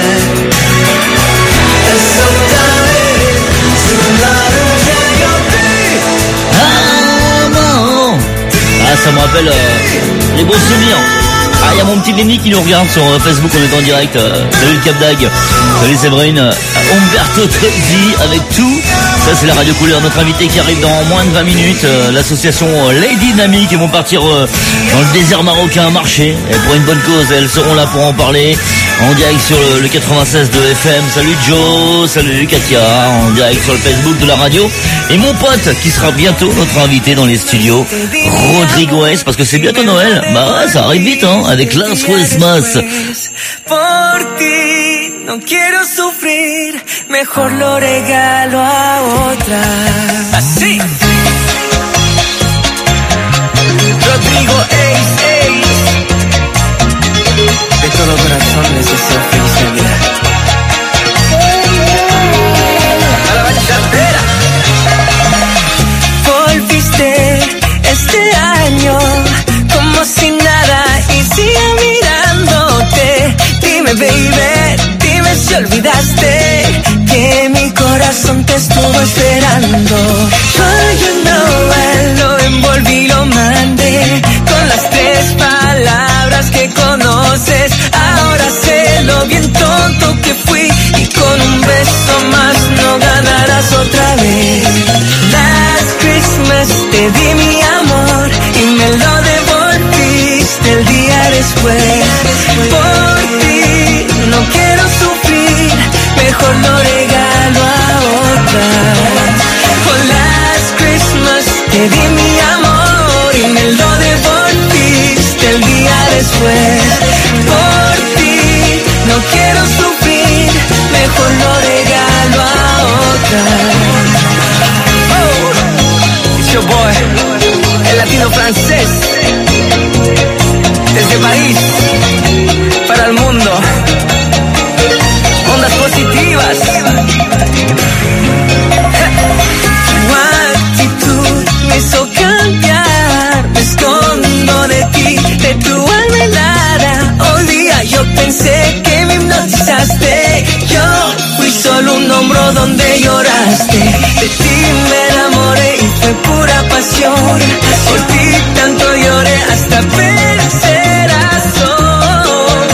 e saltare sulla luce, io ti Ah, bon. Ah, ça me rappelle euh, les beaux souvenirs. Ah, il y a mon petit Lenny qui nous regarde sur Facebook, on est en direct. Euh, salut le Cap d'Agde. Salut Séverine. Umberto Tozzi avec tout. Ça c'est la radio couleur. Notre invité qui arrive dans moins de vingt minutes. Euh, l'association Lady Dynamique. Ils vont partir euh, dans le désert marocain marcher. Et pour une bonne cause, elles seront là pour en parler. En direct sur le, le quatre-vingt-seize de F M. Salut Joe, salut Katia. En direct sur le Facebook de la radio. Et mon pote qui sera bientôt notre invité dans les studios, Rodrigo S, parce que c'est bientôt Noël. Bah ouais, ça arrive vite, hein, avec Last Christmas. Por ti no quiero sufrir, mejor lo regalo a otra. Así. Rodrigo Ace, Ace. De todo corazón les deseo feliz Navidad. A la bachatera. Volviste este año como si nada y sigue mirándote. Dime baby, dime si olvidaste que mi corazón te estuvo esperando. Oh, you know I lo envolví, lo mandé con las tres palabras que conoces. Ahora sé lo bien tonto que fui y con un beso más no ganarás otra vez. Last Christmas te di mi amor y me lo devolviste el día después. Por ti no quiero sufrir, mejor lo regalo a otra. For last Christmas te di mi amor y me lo devolviste el día después. Por ti no quiero sufrir, mejor lo regalo a otra. Oh, it's your boy, el latino francés, desde París para el mundo. Ondas positivas. Tu actitud me hizo cambiar. Me escondo de ti, de tu alma helada. Hoy día yo pensé que me hipnotizaste. Yo fui solo un hombro donde lloraste. De ti me enamoré y fue pura pasión. Por ti tanto lloré hasta vencer a sol.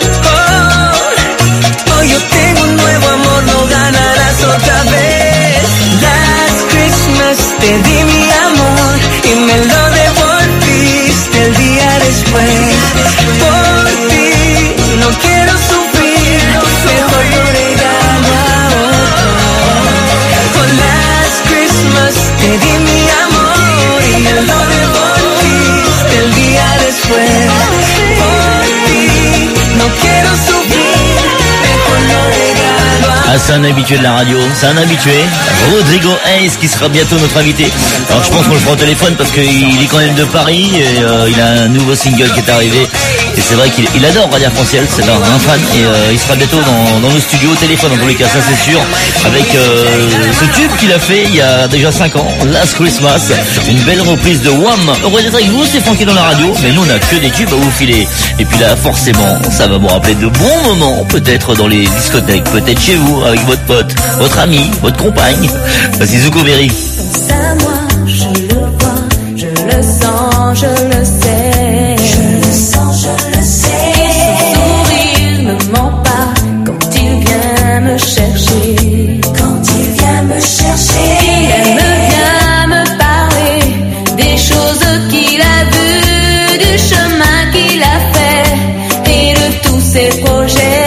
Oh, hoy yo tengo un nuevo amor, no ganarás otra vez. Last Christmas te di mi amor y me lo devolviste el día después. Por ti no quiero sufrir, mejor lo regalo a otra. Con Last Christmas te di mi amor y me lo devolviste el día después. Por ti no quiero sufrir, mejor lo regalo a Ah, c'est un habitué de la radio, c'est un habitué. Rodrigo Ace qui sera bientôt notre invité. Alors je pense qu'on le fera au téléphone parce qu'il est quand même de Paris et euh, il a un nouveau single qui est arrivé. Et c'est vrai qu'il il adore Radio Arc-en-Ciel, c'est un, un fan. Et euh, il sera bientôt dans, dans nos studios au téléphone, en tous les cas, ça c'est sûr. Avec euh, ce tube qu'il a fait il y a déjà cinq ans, Last Christmas. Une belle reprise de Wham. Heureux d'être avec vous, c'est Francky dans la radio. Mais nous on a que des tubes à vous filer. Et puis là forcément, ça va vous rappeler de bons moments. Peut-être dans les discothèques, peut-être chez vous, avec votre pote, votre ami, votre compagne. Voici Zuko Berry. Pense à moi, je le vois, je le sens, je le sais. Je le sens, je le sais. Son sourire ne ment pas quand il vient me chercher. Quand il vient me chercher. Il aime bien me parler des choses qu'il a vues, du chemin qu'il a fait et de tous ses projets.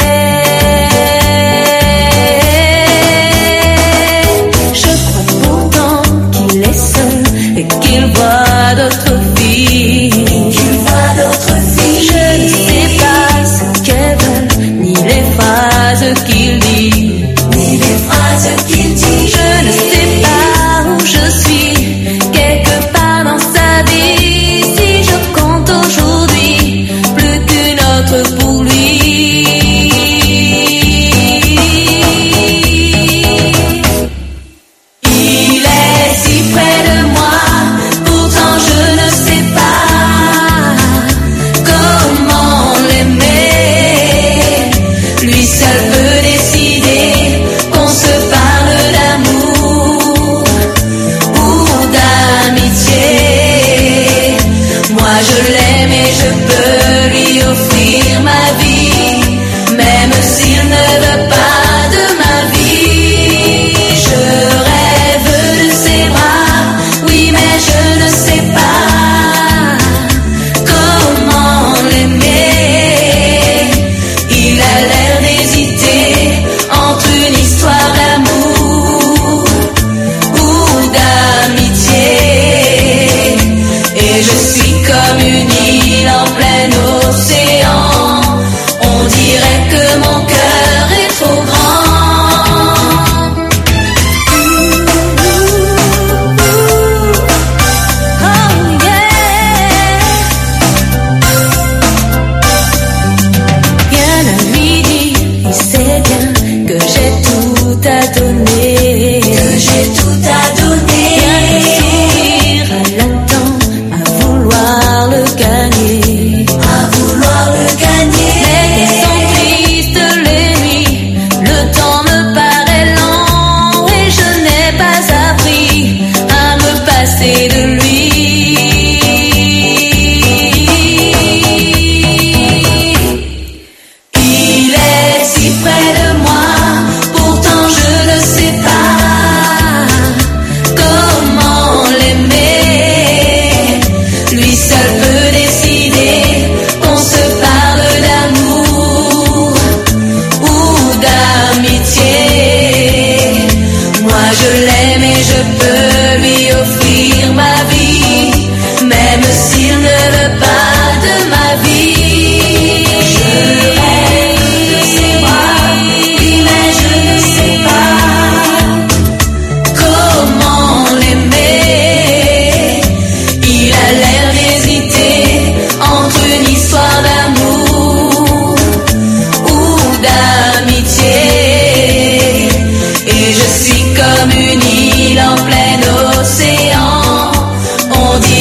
Qu'il voit d'autres filles, qu'il voit d'autres filles. Je ne sais pas ce qu'elles veulent, ni les phrases qu'il dit, ni les phrases qu'il dit. Je ne sais pas où je suis, quelque part dans sa vie. Si je compte aujourd'hui, plus qu'une autre pour lui. Il est si près de moi. Je ne sais pas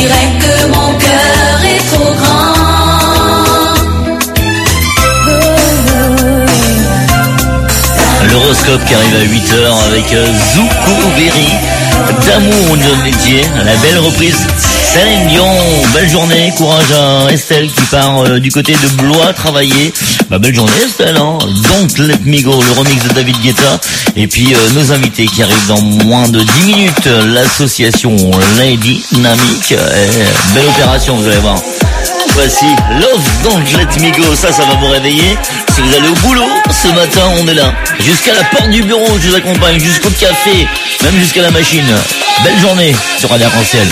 dirais que mon cœur est trop grand. L'horoscope qui arrive à huit heures avec Zuko Berry, D'amour de métier, la belle reprise Céline Dion. Belle journée, courage à Estelle qui part euh, du côté de Blois travailler. Bah, belle journée Estelle, hein. Don't Let Me Go, le remix de David Guetta. Et puis euh, nos invités qui arrivent dans moins de dix minutes, l'association Lady Dynamique. Eh, belle opération, vous allez voir. Voici Love Don't Let Me Go, ça, ça va vous réveiller. Si vous allez au boulot, ce matin, on est là. Jusqu'à la porte du bureau, je vous accompagne, jusqu'au café, même jusqu'à la machine. Belle journée sur Radio Arc-en-Ciel.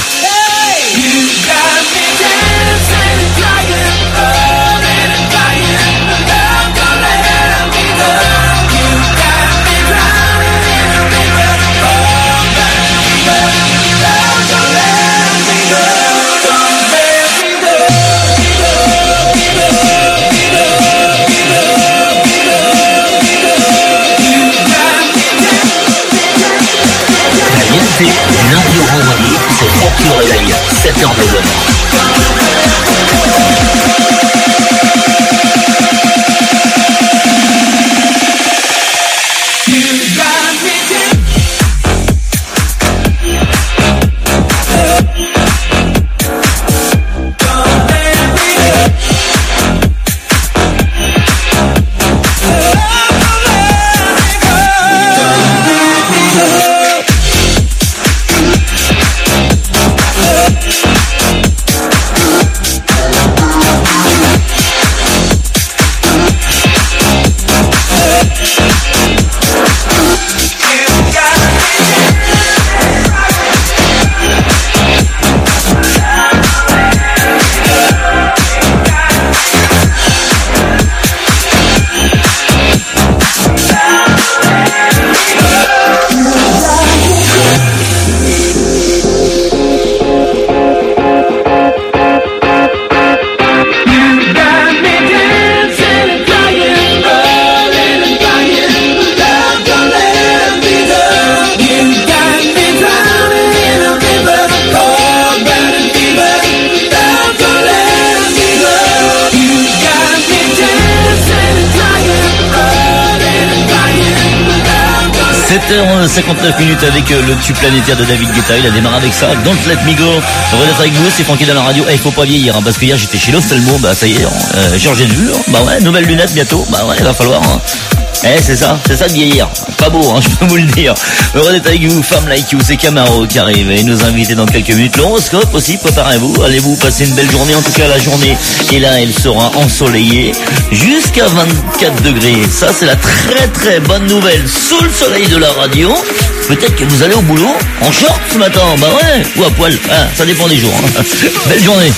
Du lundi au vendredi, c'est Francky au réveil, sept heures de bonheur. sept heures cinquante-neuf minutes avec le tube planétaire de David Guetta. Il a démarré avec ça. Don't Let Me Go. Heureux d'être avec vous, c'est Francky dans la radio. Eh, il faut pas vieillir, hein, parce que hier j'étais chez l'ophtalmo. Bah ça y est, euh, j'ai changé de vue. Hein. Bah ouais, nouvelles lunettes bientôt. Bah ouais, il va falloir. Hein. Eh, c'est ça, c'est ça de vieillir. Pas beau, hein, je peux vous le dire. Heureux d'être avec vous, Femme Like You, c'est Camaro qui arrive et nous inviter dans quelques minutes. L'horoscope aussi, préparez-vous. Allez-vous passer une belle journée, en tout cas la journée. Et là, elle sera ensoleillée jusqu'à vingt-quatre degrés. Ça, c'est la très très bonne nouvelle. Sous le soleil de la radio, peut-être que vous allez au boulot en short ce matin. Bah ouais, ou à poil. Ah, ça dépend des jours. Hein. Belle journée.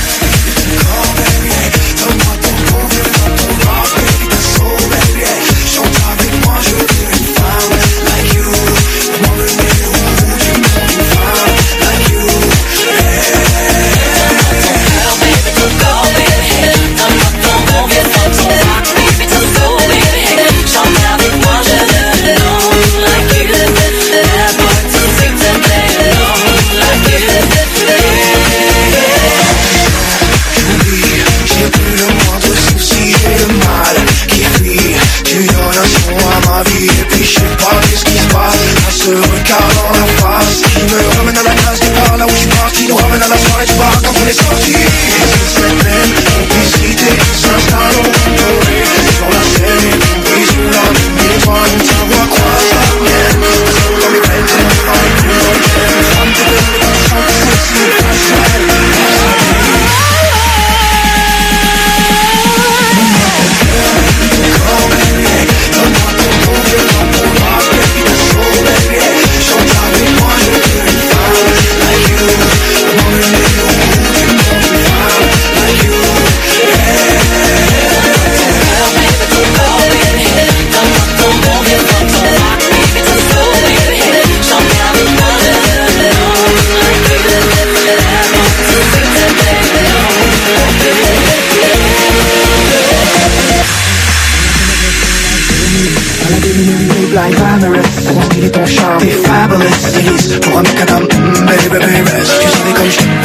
Blind glamorous, on se dit ton charme, t'es fabulous. Elise, pour un macadam, mm, baby, baby, excuse-moi comme je baby,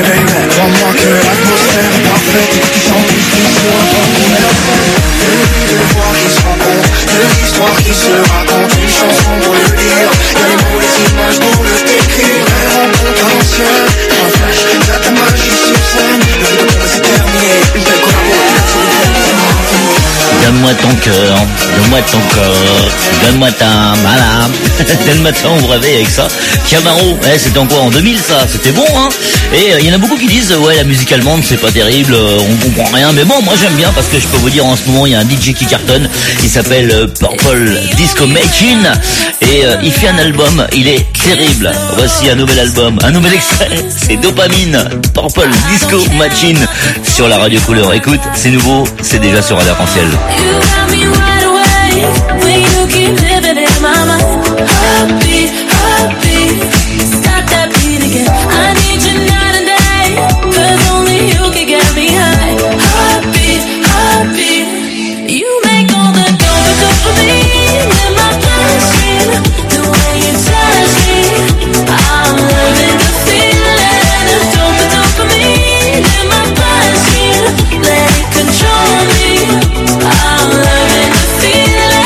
baby. Crois-moi que l'atmosphère est parfaite. Tu chantes plus plus sur un ton qu'on est la fête. Deux vies, deux voix qui se rencontrent, deux histoires qui se racontent. Une chanson pour le dire, y'a les mots, les images pour le décrire. Un rencontre ancienne, un flash, y'a ta magie sur scène. Le rythme va se terminer, une belle collaboration. Donne-moi ton cœur, donne-moi ton corps, donne-moi ta malade. Dès le matin on vous réveille avec ça. Camaro, eh, c'était en quoi, en deux mille ça, c'était bon hein. Et il euh, y en a beaucoup qui disent ouais la musique allemande c'est pas terrible, euh, on comprend rien. Mais bon moi j'aime bien parce que je peux vous dire en ce moment il y a un D J qui cartonne, il s'appelle euh, Purple Disco Machine et euh, il fait un album, il est terrible. Voici un nouvel album, un nouvel extrait, c'est Dopamine, Purple Disco Machine sur la radio Couleur. Écoute, c'est nouveau, c'est déjà sur Radio Arc-en-Ciel. You got me right away when you keep living in my mind. Heartbeat, heartbeat, stop that beat again. I need you night and day, 'cause only you can get me high. Heartbeat, heartbeat, you make all the dope dopamine in my bloodstream. The way you touch me, I'm loving the feeling of dope dopamine in my bloodstream. Let it control me. I'm loving the feeling.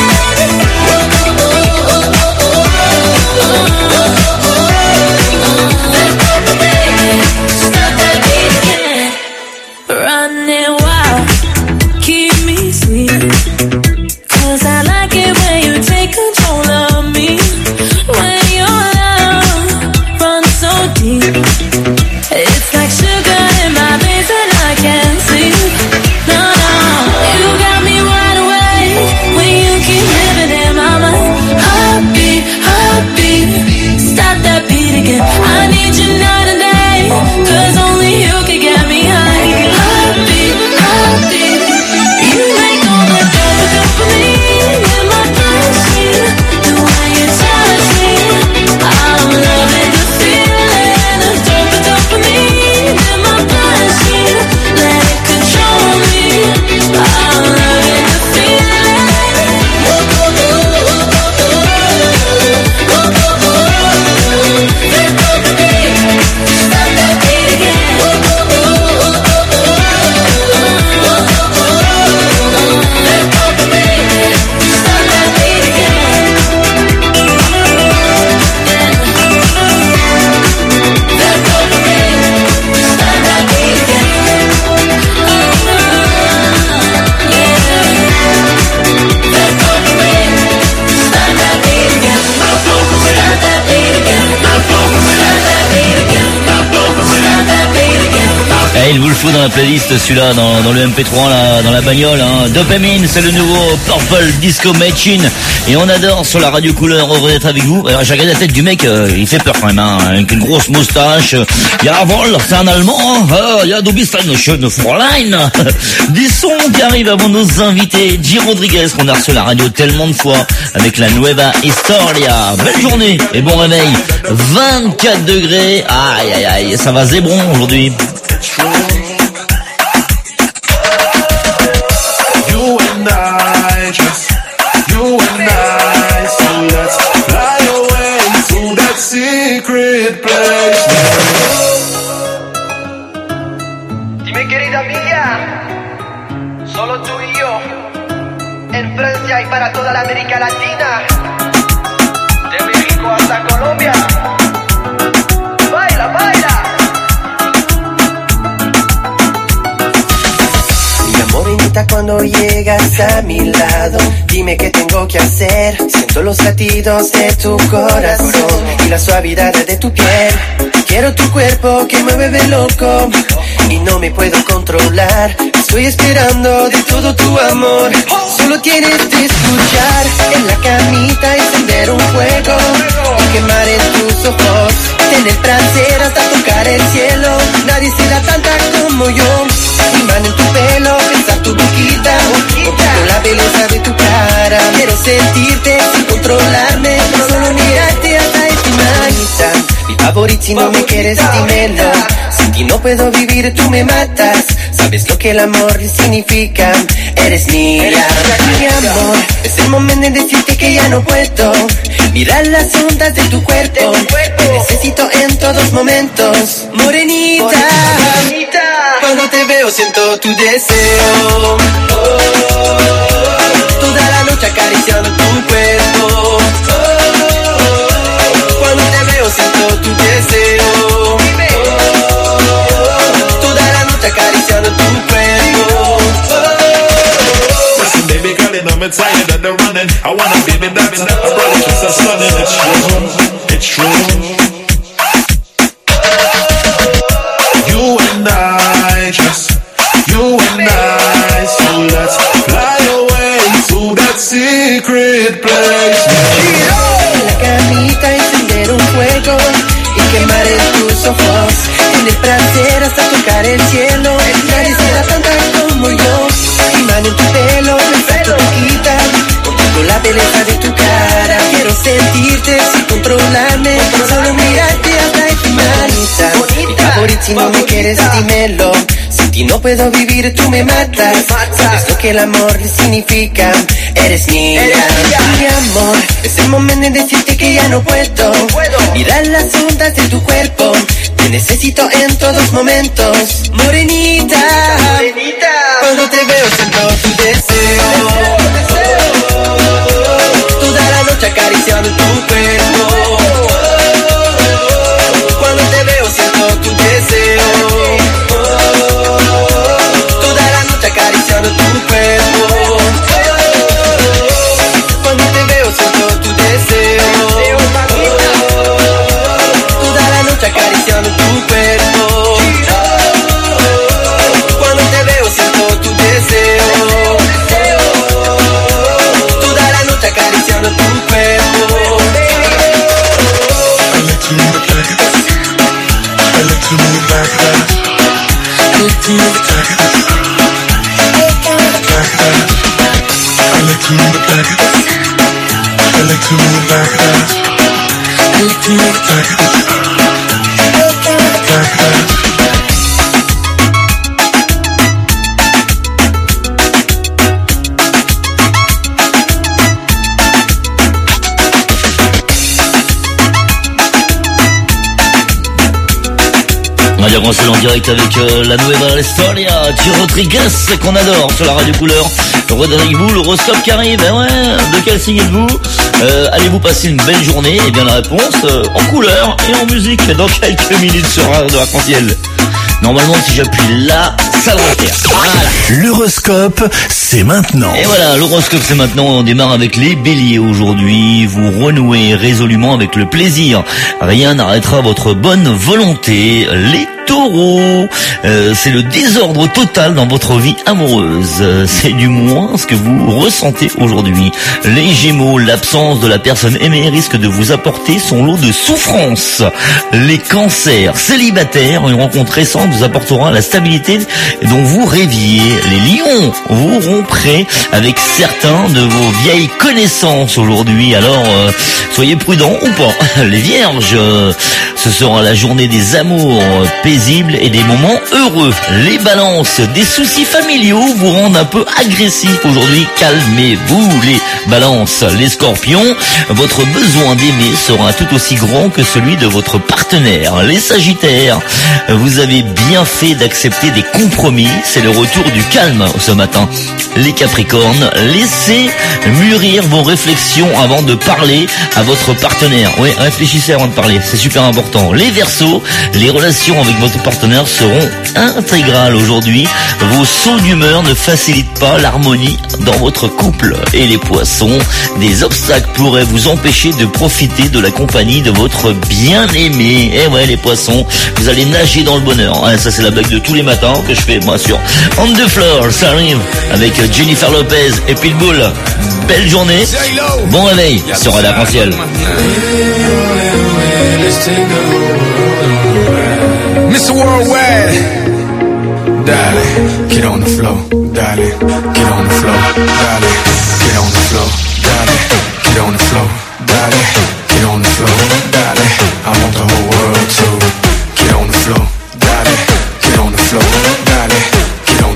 Stop that beat again. Running wild, keep me sweet. 'Cause I like it when you take control of me. When your love runs so deep, it's like sugar in my veins and I can't sleep. No, no, you got me wide awake when you keep living in my mind. Heartbeat, heartbeat, stop that beat again. I need you night and day, 'cause only you can get me high. Heartbeat, heartbeat, you make all the dope dopamine in my bloodstream. The way you touch me, I'm loving the feeling of dope dopamine in my bloodstream. Let it control me, I'm loving the feeling. Stop that beat again. Stop that beat again. That dopamine, stop that beat again. That dopamine, stop that beat again. Stop that beat again. Stop that beat again. Stop that beat again. Eh, il vous le faut dans la playlist celui-là, dans, dans le M P trois, là, dans la bagnole. Hein. Dopamine, c'est le nouveau Purple Disco Machine. Et on adore sur la radio Couleur, heureux d'être avec vous. Alors j'ai regardé la tête du mec, euh, il fait peur quand même, hein, avec une grosse moustache. Il y a Vol, c'est un Allemand. Hein. Ah, il y a Dobistan, schöne Fräulein. Des sons qui arrivent avant nos invités. J. Rodriguez, qu'on a reçu la radio tellement de fois, avec la Nueva Historia. Belle journée et bon réveil. vingt-quatre degrés. Aïe, aïe, aïe, ça va zébron aujourd'hui. You and I, just you and I, so let's fly away to that secret place. Dime querida mía, solo tú y yo, en Francia y para toda la América Latina, de México hasta Colombia. Baila, baila. Morenita, cuando llegas a mi lado, dime qué tengo que hacer. Siento los latidos de tu corazón y la suavidad de tu piel. Quiero tu cuerpo que me vuelve loco y no me puedo controlar. Estoy esperando de todo tu amor. Solo tienes que escuchar en la camita, encender un fuego y quemar en tus ojos. Tener placer hasta tocar el cielo. Nadie se da tanta como yo. Mi mano en tu pelo, besar tu boquita, con la belleza de tu cara. Quiero sentirte sin controlarme, solo mirarte hasta esta manita. Mi favorito, si no me quieres, dímelo. Sin ti no puedo vivir, tú me matas. sabes lo que el amor significa. Eres mía, mi amor. Es el momento de decirte que ya no puedo mirar las ondas de tu cuerpo. Te necesito en todos momentos, morenita. Cuando te veo siento tu deseo. Toda la noche acariciando tu cuerpo. Cuando te veo siento tu deseo. Toda la noche acariciando tu cuerpo. Listen, baby girl, you know me tired of the running. I wanna be the dancing, a brother kiss a son, and it's true, it's true. You and I, just you and I, so let's fly away to that secret place. En la camita encender un fuego y quemar en tus ojos. Tienes placer hasta tocar el cielo. Nadie se da tanta como yo. Mi mano en tu pelo, me saco boquita. Contigo la belleza de tu cara. Quiero sentirte sin controlarme. Solo mirarte hasta en tu manita. Mi favorito, si no me quieres, dímelo. Sin ti no puedo vivir, tú me matas. Sabes lo que el amor significa. Eres mía, mi amor. Es el momento de decirte que ya no puedo mirar las ondas de tu cuerpo. Te necesito en todos momentos, morenita. Cuando te veo siento tu deseo. Toda la noche acariciando tu cuerpo. Cuando te veo siento tu deseo. Toda la noche acariciando tu cuerpo. Cuando te veo siento tu deseo. Toda la noche acariciando tu cuerpo. Cuando te veo siento tu deseo. Toda la noche acariciando tu cuerpo. I like to move it like this. I like to move it like that. I like to move it like this. Like that. I like to move it like this. I like to move it like that. I like to move it like this. Like that. On va dire qu'on s'est en direct avec euh, la Nueva Historia, Tio Rodriguez, qu'on adore sur la radio couleur. Rodrigo, l'horoscope qui arrive, eh ouais, de quel signe êtes-vous euh, Allez-vous passer une belle journée? Eh bien la réponse, euh, en couleur et en musique, dans quelques minutes sur Radio Arc-en-Ciel. Normalement, si j'appuie là, ça va faire. Voilà. L'horoscope, c'est maintenant. Et voilà, l'horoscope c'est maintenant, on démarre avec les béliers aujourd'hui. Vous renouez résolument avec le plaisir. Rien n'arrêtera votre bonne volonté. Les taureaux, euh, c'est le désordre total dans votre vie amoureuse. C'est du moins ce que vous ressentez aujourd'hui. Les gémeaux, l'absence de la personne aimée risque de vous apporter son lot de souffrance. Les cancers, célibataires, une rencontre récente vous apportera la stabilité dont vous rêviez. Les lions, vous romprez avec certains de vos vieilles connaissances aujourd'hui. Alors, euh, soyez prudents ou pas. Les vierges, euh, ce sera la journée des amours paisibles et des moments heureux. Les balances, des soucis familiaux vous rendent un peu agressif aujourd'hui. Calmez-vous les balances. Les scorpions, votre besoin d'aimer sera tout aussi grand que celui de votre partenaire. Les sagittaires, vous avez bien fait d'accepter des compromis. C'est le retour du calme ce matin. Les capricornes, laissez mûrir vos réflexions avant de parler à votre partenaire. Oui, réfléchissez avant de parler, c'est super important. Les verseaux, les relations avec votre partenaire seront intégrales aujourd'hui. Vos sauts d'humeur ne facilitent pas l'harmonie dans votre couple. Et les poissons, des obstacles pourraient vous empêcher de profiter de la compagnie de votre bien-aimé. Et ouais, les poissons, vous allez nager dans le bonheur. Ouais, ça c'est la blague de tous les matins que je fais, bien sûr. On the floor, ça arrive avec Jennifer Lopez et Pitbull. Belle journée, bon réveil sur Radio Arc-en-Ciel. Mister Worldwide, darling, get on the floor, darling, get on the floor, darling, get on the floor, darling, get on the floor, darling, get on the floor, darling. I want the whole world to get on the floor, darling, get on the floor, darling, get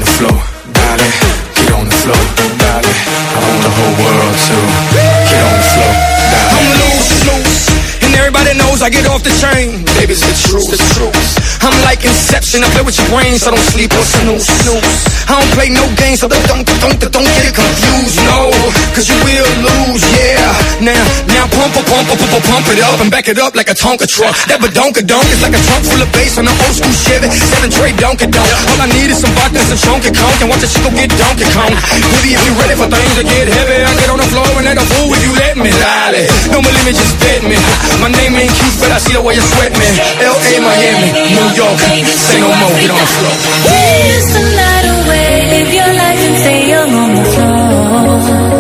off the chain. Baby, it's the truth, the truth. I'm like Inception, I play with your brain, so don't sleep or snooze, snooze. I don't play no games, so don't, don't, don't, don't get it confused, no. Cause you will lose, yeah. Now, now pump, pump, pump, pump, pump it up and back it up like a Tonka truck. That badonka-donk is like a trunk full of bass on an old school Chevy. Seven tray donka-donk. All I need is some vodka and some chunky conk and watch a chico get Donkey Kong. Baby, if you ready for things to get heavy, I get on the floor and let a fool if you let me. Lolly, don't believe me, just bet me. My name ain't cute, but I see the way you sweat me. L A, Miami, New York, say no more, get on the floor. Dance the night away, live your life and stay young on the floor.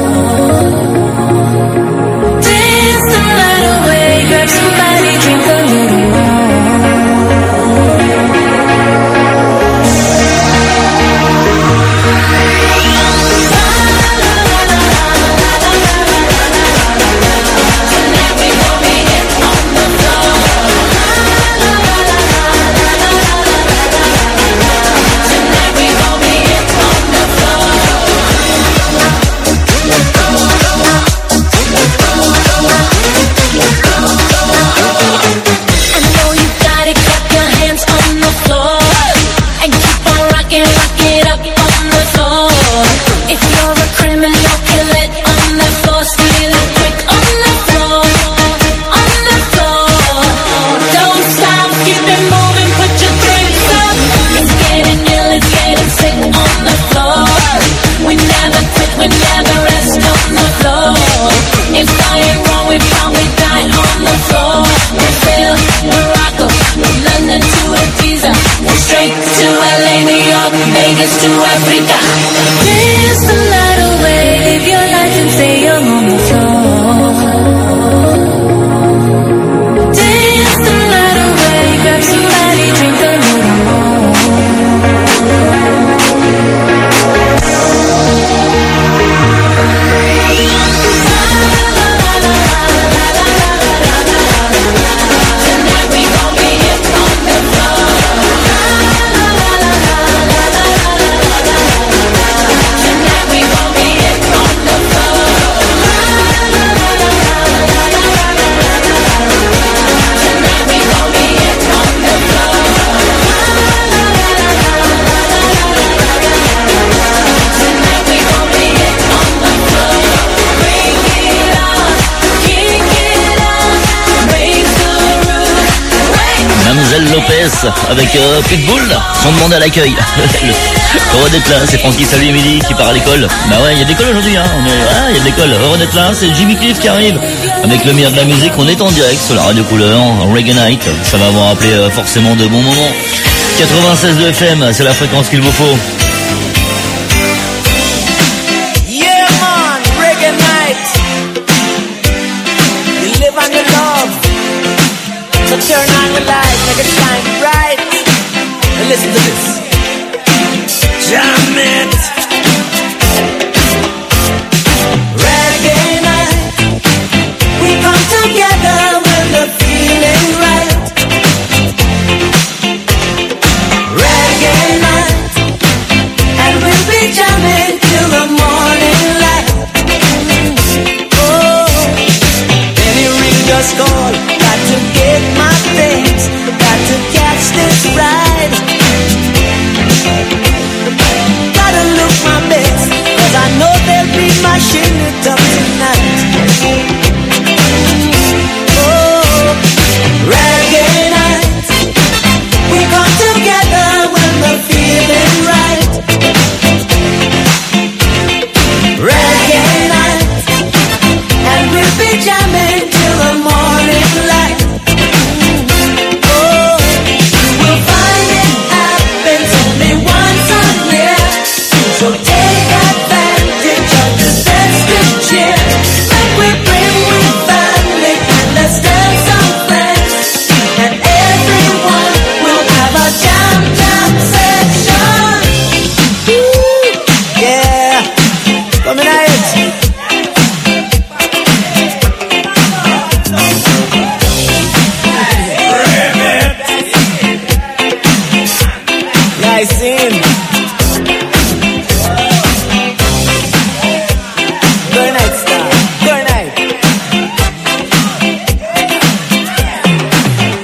Dance the night away, grab somebody, drink a little more. Vegas to Africa. Dance the night away, live your life and stay young on the floor. Dance the night away, grab somebody, drink a little more. Tonight we gon' be hip on the floor. Tonight we gon' be hip on the floor. Tonight we gon' be hip on the floor. Tonight we gon' be hip on the floor. Bring it on, kick it on, raise the roof, wake Mademoiselle Lopez avec euh, Pitbull sont demandés à l'accueil. Heureux d'être là, c'est Francky, salut Emily qui part à l'école. Bah ouais, il y a de l'école aujourd'hui, hein. On est... Ah, il y a de l'école. Heureux d'être là, c'est Jimmy Cliff qui arrive avec le meilleur de la musique. On est en direct sur la radio couleur, Reggae Night. Ça va vous rappeler euh, forcément de bons moments. quatre-vingt-seize de F M, c'est la fréquence qu'il vous faut. Yeah, man, reggae night. You live on your love. So turn on your light, make it shine bright. And listen to this. Jam it. Reggae night. We come together when the feeling right. Reggae night. And we'll be jamming till the morning light. Oh, any ring just call. Got to get my things. Got to catch this ride. Gotta look my best, cause I know they'll be mashing it up tonight. Oh, reggae night. We come together when the feeling right. Reggae night. And we'll be jamming till the morning light. Oh, you will find it happens only once a year. So take advantage of this festive cheer. Like we bring with family and let's dance some friends. And everyone will have a jam jam session. Woo, yeah, coming at it. Nice in. Good night, star. Good night.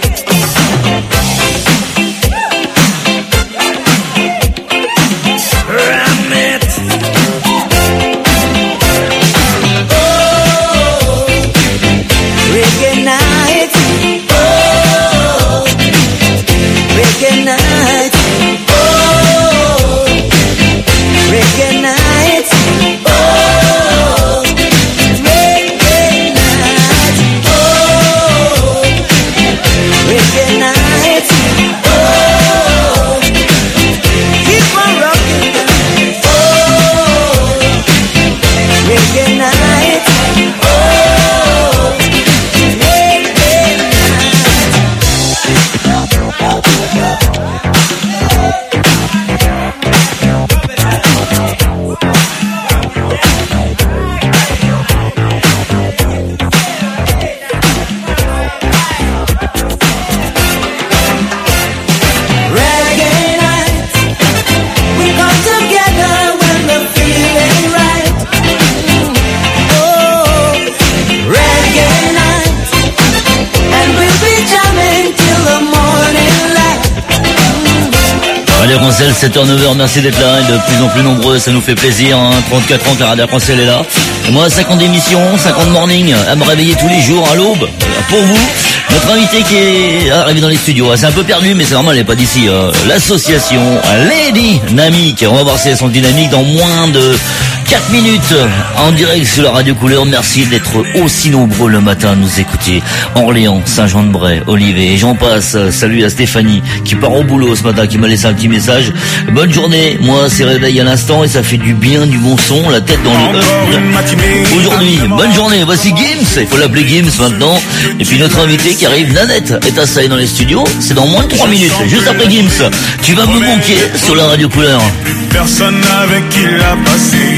Arc-en-Ciel, sept heures neuf heures, merci d'être là, et de plus en plus nombreux, ça nous fait plaisir, hein. trente-quatre ans que la radio Arc-en-Ciel est là. Et moi, cinquante émissions, cinquante morning, à me réveiller tous les jours à l'aube, pour vous. Notre invité qui est arrivé dans les studios, c'est un peu perdu, mais c'est normal, elle n'est pas d'ici. Euh, L'association Lady Dynamique. On va voir si elles sont dynamiques dans moins de quatre minutes en direct sur la radio Couleur. Merci d'être aussi nombreux le matin à nous écouter. Orléans, Saint-Jean-de-Bray, Olivet, et j'en passe. Salut à Stéphanie qui part au boulot ce matin, qui m'a laissé un petit message. Bonne journée. Moi, c'est réveil à l'instant et ça fait du bien, du bon son, la tête dans le E. Aujourd'hui, bonne journée. Voici Gims. Il faut l'appeler Gims maintenant. Et puis notre invité qui arrive, Nanette, est assaillie dans les studios. C'est dans moins de trois minutes. Juste après Gims, tu vas me manquer sur la radio Couleur. Personne avec qui l'a passé.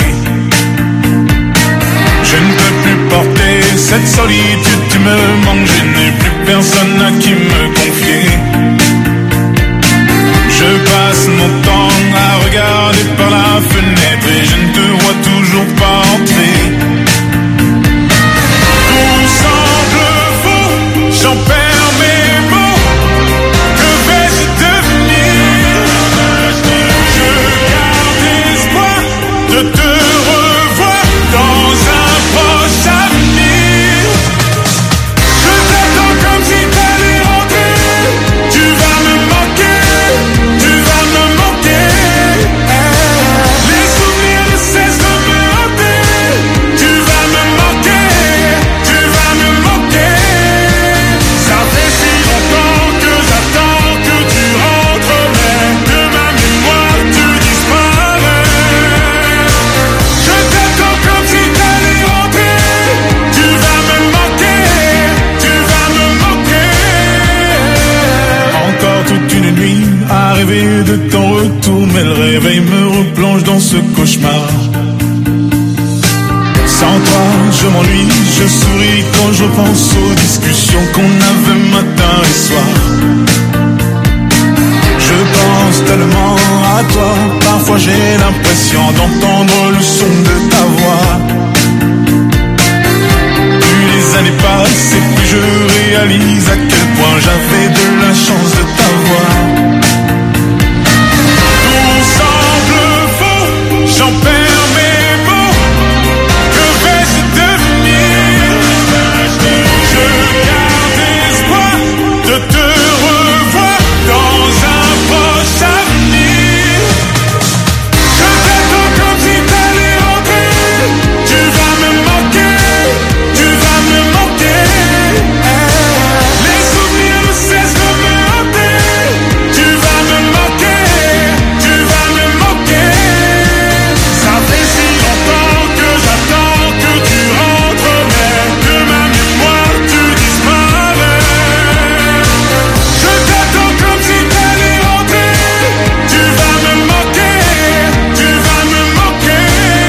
Je ne peux plus porter cette solitude, tu me manques, je n'ai plus personne à qui me confier. Je passe mon temps à regarder par la fenêtre et je ne te vois toujours pas entrer. Tout semble faux, j'en perds mes mots, que vais-je devenir? Je garde espoir de te revoir dans un proche avenir. Je t'attends comme si t'allais rentrer. Tu vas me manquer, tu vas me manquer. Les souvenirs ne cessent de me hanter. Tu vas me manquer, tu vas me manquer. Ça fait si longtemps que j'attends que tu rentres, mais de ma mémoire tu disparais. Je t'attends comme si t'allais rentrer. Tu vas me manquer, tu vas me manquer. Encore toute une nuit à rêver de ton retour, mais le réveil me replonge dans ce cauchemar. Sans toi, je m'ennuie, je souris quand je pense aux discussions qu'on avait matin et soir. Je pense tellement à toi, parfois j'ai l'impression d'entendre le son de ta voix. Plus les années passent et plus je réalise à quel point j'avais de la chance de t'avoir. Tout semble faux, j'en perds mes mots, que vais-je devenir? Je garde espoir de te revoir dans un proche avenir. Je t'attends comme si t'allais rentrer. Tu vas me manquer, tu vas me manquer. Les souvenirs ne cessent de me hanter. Tu vas me manquer, tu vas me manquer. Ça fait si longtemps que j'attends que tu rentres, mais de ma mémoire tu disparais. Je t'attends comme si t'allais rentrer. Tu vas me manquer, tu vas me manquer.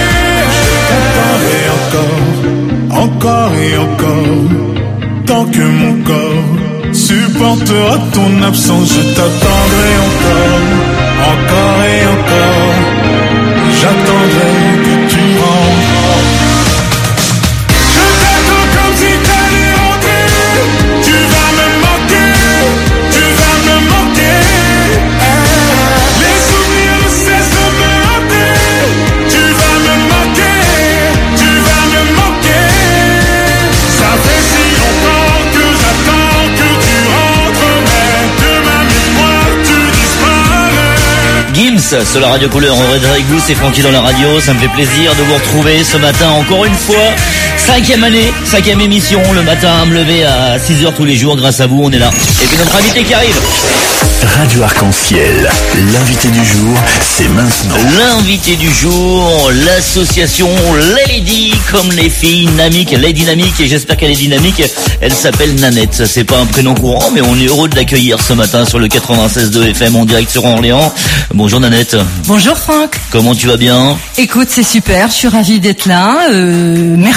Je t'attendrai encore, encore et encore, tant que mon corps supportera ton absence. Je t'attendrai encore, encore et encore. J'attendrai que tu rentres. Je t'attends comme si t'allais rentrer. Tu vas me manquer, tu vas me manquer. Les souvenirs ne cessent de me hanter. Tu vas me manquer, tu vas me manquer. Ça fait si longtemps que j'attends que tu rentres, mais de ma mémoire tu disparais. Gims sur la radio Couleur, on reste avec vous, c'est Francky dans la radio, ça me fait plaisir de vous retrouver ce matin encore une fois. Cinquième année, cinquième émission, le matin à me lever à six heures tous les jours, grâce à vous on est là. Et puis notre invité qui arrive. Radio Arc-en-Ciel, l'invité du jour, c'est maintenant. L'invité du jour, l'association Lady, comme les filles Dynamique, Lady Dynamique, et j'espère qu'elle est dynamique, elle s'appelle Nanette, c'est pas un prénom courant, mais on est heureux de l'accueillir ce matin sur le quatre-vingt-seize deux F M en direct sur Orléans. Bonjour Nanette. Bonjour Franck. Comment tu vas bien? Écoute, c'est super, je suis ravie d'être là, euh, merci de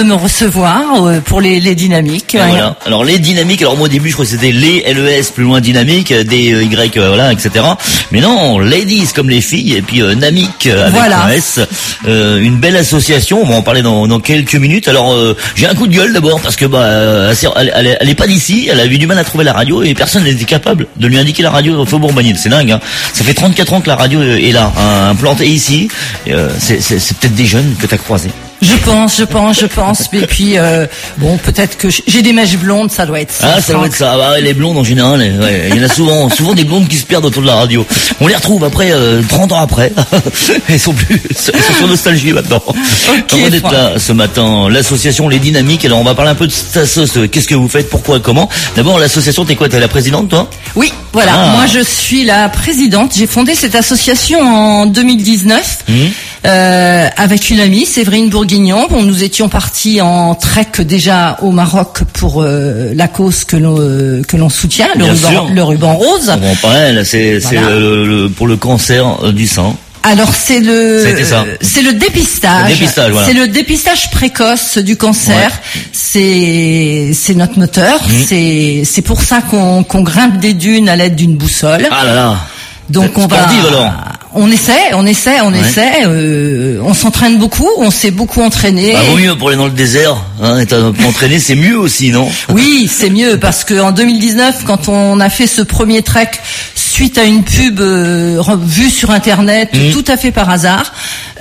me recevoir euh, pour les, les dynamiques. Et Ouais. voilà. Alors les dynamiques, alors moi au début je crois que c'était les L E S plus loin dynamique, des euh, Y euh, voilà, et cetera. Mais non, ladies comme les filles et puis euh, Namique euh, avec Voilà. un S, euh, une belle association. On va en parler dans, dans quelques minutes. Alors euh, j'ai un coup de gueule d'abord parce que bah euh, elle, elle, elle est pas d'ici, elle a eu du mal à trouver la radio et personne n'était capable de lui indiquer la radio au Faubourg-Bagnères. C'est dingue. Hein. Ça fait trente-quatre ans que la radio est là, hein, implantée ici. Et, euh, c'est, c'est, c'est peut-être des jeunes que t'as croisés. Je pense, je pense, je pense. Et puis, euh, bon, peut-être que j'ai des mèches blondes, ça doit être ça. Ah, ça doit être ça. Ah, ouais, les blondes en général, eh, ouais, il y en a souvent, souvent des blondes qui se perdent autour de la radio. On les retrouve après, euh, trente ans après. Elles sont plus, elles sont sur nostalgie maintenant. Ok, On est Franck. là ce matin, l'association Les Dynamiques. Alors on va parler un peu de cette association. Qu'est-ce que vous faites, pourquoi, comment. D'abord l'association, t'es quoi? T'es la présidente, toi? Oui, voilà. Ah. Moi, je suis la présidente. J'ai fondé cette association en deux mille dix-neuf Mmh. euh, avec une amie, Séverine Bourguignon. Bon, nous étions partis en trek déjà au Maroc pour euh, la cause que l'on euh, que l'on soutient, le Bien ruban, sûr. le ruban rose. On va en parler, là, c'est, c'est Voilà. euh, le- pour le cancer euh, du sein. Alors c'est le Ça a été ça. euh, c'est le dépistage. Le dépistage, voilà. C'est le dépistage précoce du cancer. Ouais. C'est c'est notre moteur. Mmh. C'est c'est pour ça qu'on qu'on grimpe des dunes à l'aide d'une boussole. Ah là là. Donc C'est on va, sportive, alors. on essaie, on essaie, on Ouais. essaie. Euh, on s'entraîne beaucoup, on s'est beaucoup entraîné. Bah, vaut mieux pour aller dans le désert, hein, et t'as- pour entraîner, c'est mieux aussi, non? Oui, c'est mieux parce que en deux mille dix-neuf, quand on a fait ce premier trek suite à une pub euh, re- vue sur internet, Mhm. tout à fait par hasard,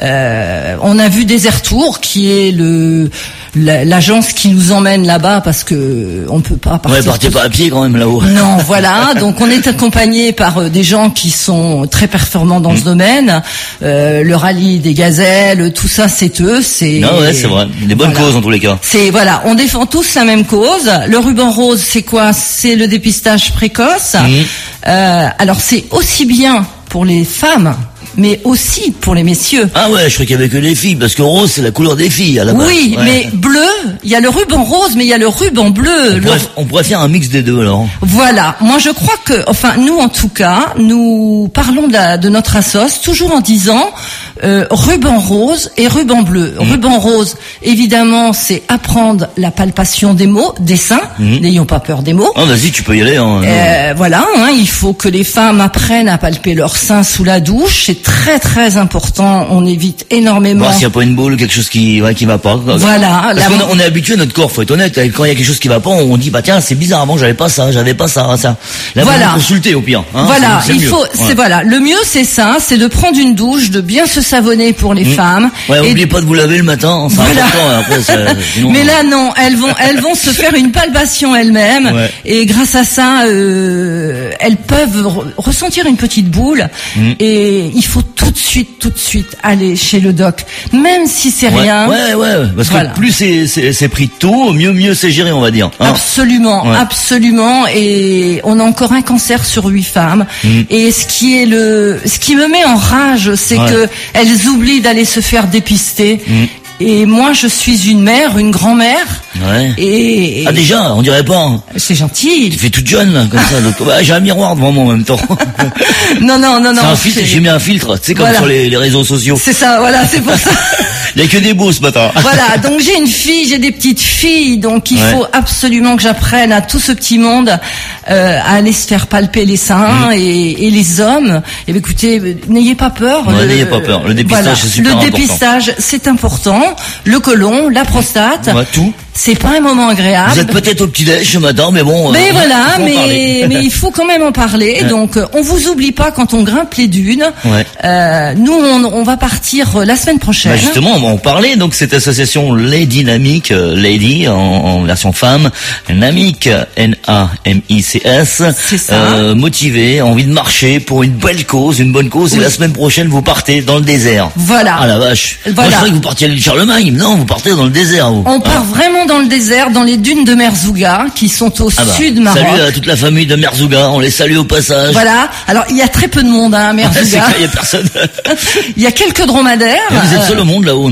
euh, on a vu Desert Tour, qui est le la- l'agence qui nous emmène là-bas parce que on peut pas partir. Ouais, partez pas à pied quand même là-haut. Non, voilà. Donc on est accompagné par euh, des gens qui sont très performants dans ce domaine. Euh, le rallye des gazelles, tout ça, c'est eux. C'est. Non, ouais, c'est vrai. Des bonnes Voilà. causes en tous les cas. C'est voilà, on défend tous la même cause. Le ruban rose, c'est quoi? C'est le dépistage précoce. Mhm. Euh, alors c'est aussi bien pour les femmes, mais aussi pour les messieurs. Ah ouais, je croyais qu'il y avait que les filles, parce que rose c'est la couleur des filles à la base. Oui, Ouais. mais bleu, il y a le ruban rose, mais il y a le ruban bleu. On Le- pourrait, on pourrait faire un mix des deux alors. Voilà, moi je crois que, enfin nous en tout cas, nous parlons de, la- de notre assos toujours en disant euh, ruban rose et ruban bleu. Mmh. Ruban rose, évidemment, c'est apprendre la palpation des mots, des seins. Mmh. N'ayons pas peur des mots. Ah vas-y, tu peux y aller. Hein. Euh, voilà, hein, il faut que les femmes apprennent à palper leurs seins sous la douche. C'est très très important. On évite énormément. Voir s'il n'y a pas une boule, quelque chose qui, ouais, qui va pas. Voilà, Parce la- qu'on a- on est habitué à notre corps, faut être honnête. Quand il y a quelque chose qui va pas, on dit bah tiens c'est bizarre avant j'avais pas ça, j'avais pas ça, ça. Là Voilà. vous consultez au pire. Hein, Voilà, c'est- c'est il mieux. faut, Ouais. c'est voilà, le mieux c'est ça, c'est de prendre une douche, de bien se savonner pour les Mmh. femmes. Ouais, et- oubliez pas de vous laver le matin, c'est Voilà. important. hein, Après, ça, sinon, Mais là non, elles vont, elles vont se faire une palpation elles-mêmes Ouais. et grâce à ça, euh, elles peuvent re- ressentir une petite boule Mmh. et il faut tout de suite, tout de suite aller chez le doc, même si c'est ouais, rien. Ouais, ouais, parce Voilà. que plus c'est, c'est, c'est pris tôt, mieux, mieux c'est géré, on va dire. hein. Absolument, Ouais. absolument. Et on a encore un cancer sur huit femmes. Mm. Et ce qui est le, ce qui me met en rage, c'est Ouais. que elles oublient d'aller se faire dépister. Mm. Et moi, je suis une mère, une grand-mère. Ouais. Et, Ah déjà, on dirait pas. hein. c'est gentil. Tu fais toute jeune là, comme ça. donc, bah, j'ai un miroir devant moi en même temps. Non, non, non, c'est non. un filtre, c'est- j'ai mis un filtre, tu sais comme Voilà. sur les, les réseaux sociaux. C'est ça, voilà, c'est pour ça. Il y a que des beaux ce matin. Voilà, donc j'ai une fille, j'ai des petites filles, donc il Ouais. faut absolument que j'apprenne à tout ce petit monde euh, à aller se faire palper les seins et, et les hommes. Et bien, écoutez, euh, n'ayez pas peur. Ouais, Le- n'ayez pas peur. Le dépistage, voilà. c'est super Le important. dépistage, c'est important. Le côlon, la prostate, Ouais, tout. c'est pas un moment agréable. Vous êtes peut-être au petit-déj ce matin, mais bon. Mais euh, voilà, faut en mais, parler. mais il faut quand même en parler. Ouais. Donc, euh, on vous oublie pas quand on grimpe les dunes. Ouais. Euh, nous, on, on va partir euh, la semaine prochaine. Bah justement, on va en parler. Donc cette association Les Dynamiques, euh, Lady en, en version femme, Namic, N A M I C S, C'est ça. euh, motivée, envie de marcher pour une belle cause, une bonne cause. Et Oui. la semaine prochaine, vous partez dans le désert. Voilà. Ah la vache. Moi, Voilà. je croyais que vous partiez à l'île Charlemagne. Non, vous partez dans le désert. Vous. On part Ah. vraiment dans le désert, dans les dunes de Merzouga, qui sont au Ah bah, sud Maroc. Salut à toute la famille de Merzouga. On les salue au passage. Voilà. Alors, il y a très peu de monde hein, à C'est Merzouga. clair, il y a personne. Il y a quelques dromadaires. Et vous êtes Euh, seul au monde là-haut, non?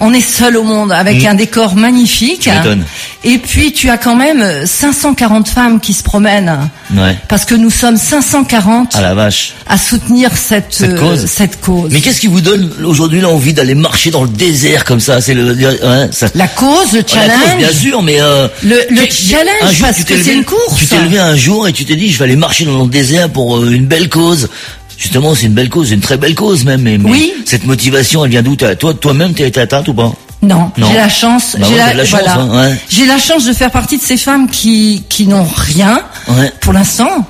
On est seul au monde avec Mmh. un décor magnifique. Tu m'étonnes. Et puis tu as quand même cinq cent quarante femmes qui se promènent. Ouais. Parce que nous sommes cinq cent quarante Ah la vache. à soutenir cette, Cette cause. euh, cette cause. Mais qu'est-ce qui vous donne aujourd'hui l'envie d'aller marcher dans le désert comme ça? C'est le, ouais, ça. La cause, le Oh, la challenge. cause, bien sûr, mais euh, Le, le tu- challenge, un jour, parce tu t'es que levé- c'est une course. Tu t'es levé un jour et tu t'es dit, je vais aller marcher dans le désert pour euh, une belle cause. Justement, c'est une belle cause, une très belle cause même. Mais, mais Oui. cette motivation, elle vient d'où? T'as- Toi, toi-même, t'as été atteinte ou pas? Non, Non. j'ai la chance, Bah j'ai ouais, la, t'as de la chance, voilà. hein, ouais. J'ai la chance de faire partie de ces femmes qui qui n'ont rien Ouais. pour l'instant.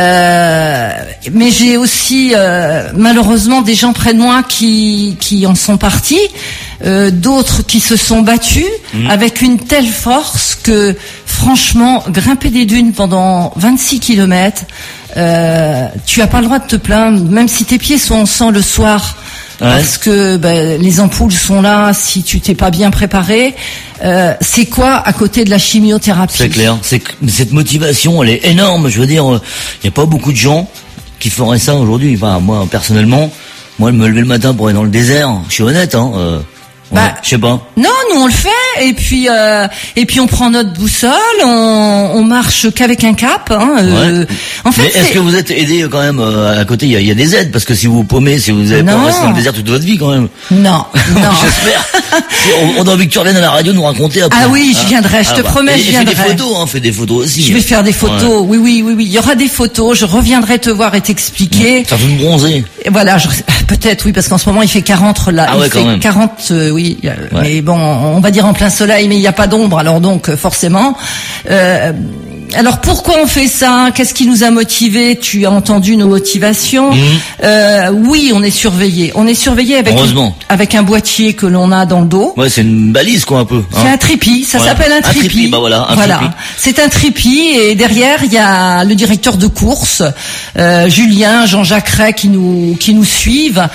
Euh, mais j'ai aussi euh, malheureusement des gens près de moi qui qui en sont partis, euh, d'autres qui se sont battus Mhm. avec une telle force que franchement grimper des dunes pendant vingt-six kilomètres, euh, tu as pas le droit de te plaindre, même si tes pieds sont en sang le soir. Ouais. Parce que ben, les ampoules sont là, si tu t'es pas bien préparé, euh, c'est quoi à côté de la chimiothérapie? C'est clair. C'est que cette motivation, elle est énorme. Je veux dire, il n'y a pas beaucoup de gens qui feraient ça aujourd'hui. Enfin, moi, personnellement, moi, me lever le matin pour aller dans le désert, je suis honnête, hein. Euh, ouais, Bah, je sais pas. Non, nous on le fait et puis euh, et puis on prend notre boussole, on, on marche qu'avec un cap. Hein, euh, Ouais. En fait, Mais est-ce c'est- que vous êtes aidé quand même euh, à côté? Il y a, il y a des aides parce que si vous vous paumez, si vous avez pas Non. resté dans le désert toute votre vie quand même. non, non. J'espère. on, on a envie que tu reviennes à la radio nous raconter après. Ah oui, je viendrai, je te promets, Et- je et fais des viendrai. photos, hein, fais des photos aussi. Je vais faire des photos. Oui, oui, oui, oui. Il y aura des photos. Je reviendrai te voir et t'expliquer. Ça fait me bronzer. Et voilà, je- peut-être oui, parce qu'en ce moment il fait quarante là. Ah il ouais, quand fait même. quarante, euh, oui. euh, Ouais. Mais bon, on va dire en plein soleil, mais il n'y a pas d'ombre, alors donc euh, forcément. Euh, alors pourquoi on fait ça? Qu'est-ce qui nous a motivés? Tu as entendu nos motivations. Mhm. Euh, oui, on est surveillé. On est surveillé avec Heureusement. avec un boîtier que l'on a dans le dos. Ouais, c'est une balise quoi un peu. hein. C'est un trépied, ça Voilà. s'appelle un Un trépied. trépied, bah voilà, un voilà. trépied. C'est un trépied et derrière il y a le directeur de course, euh, Julien, Jean-Jacques Ray qui nous qui nous suivent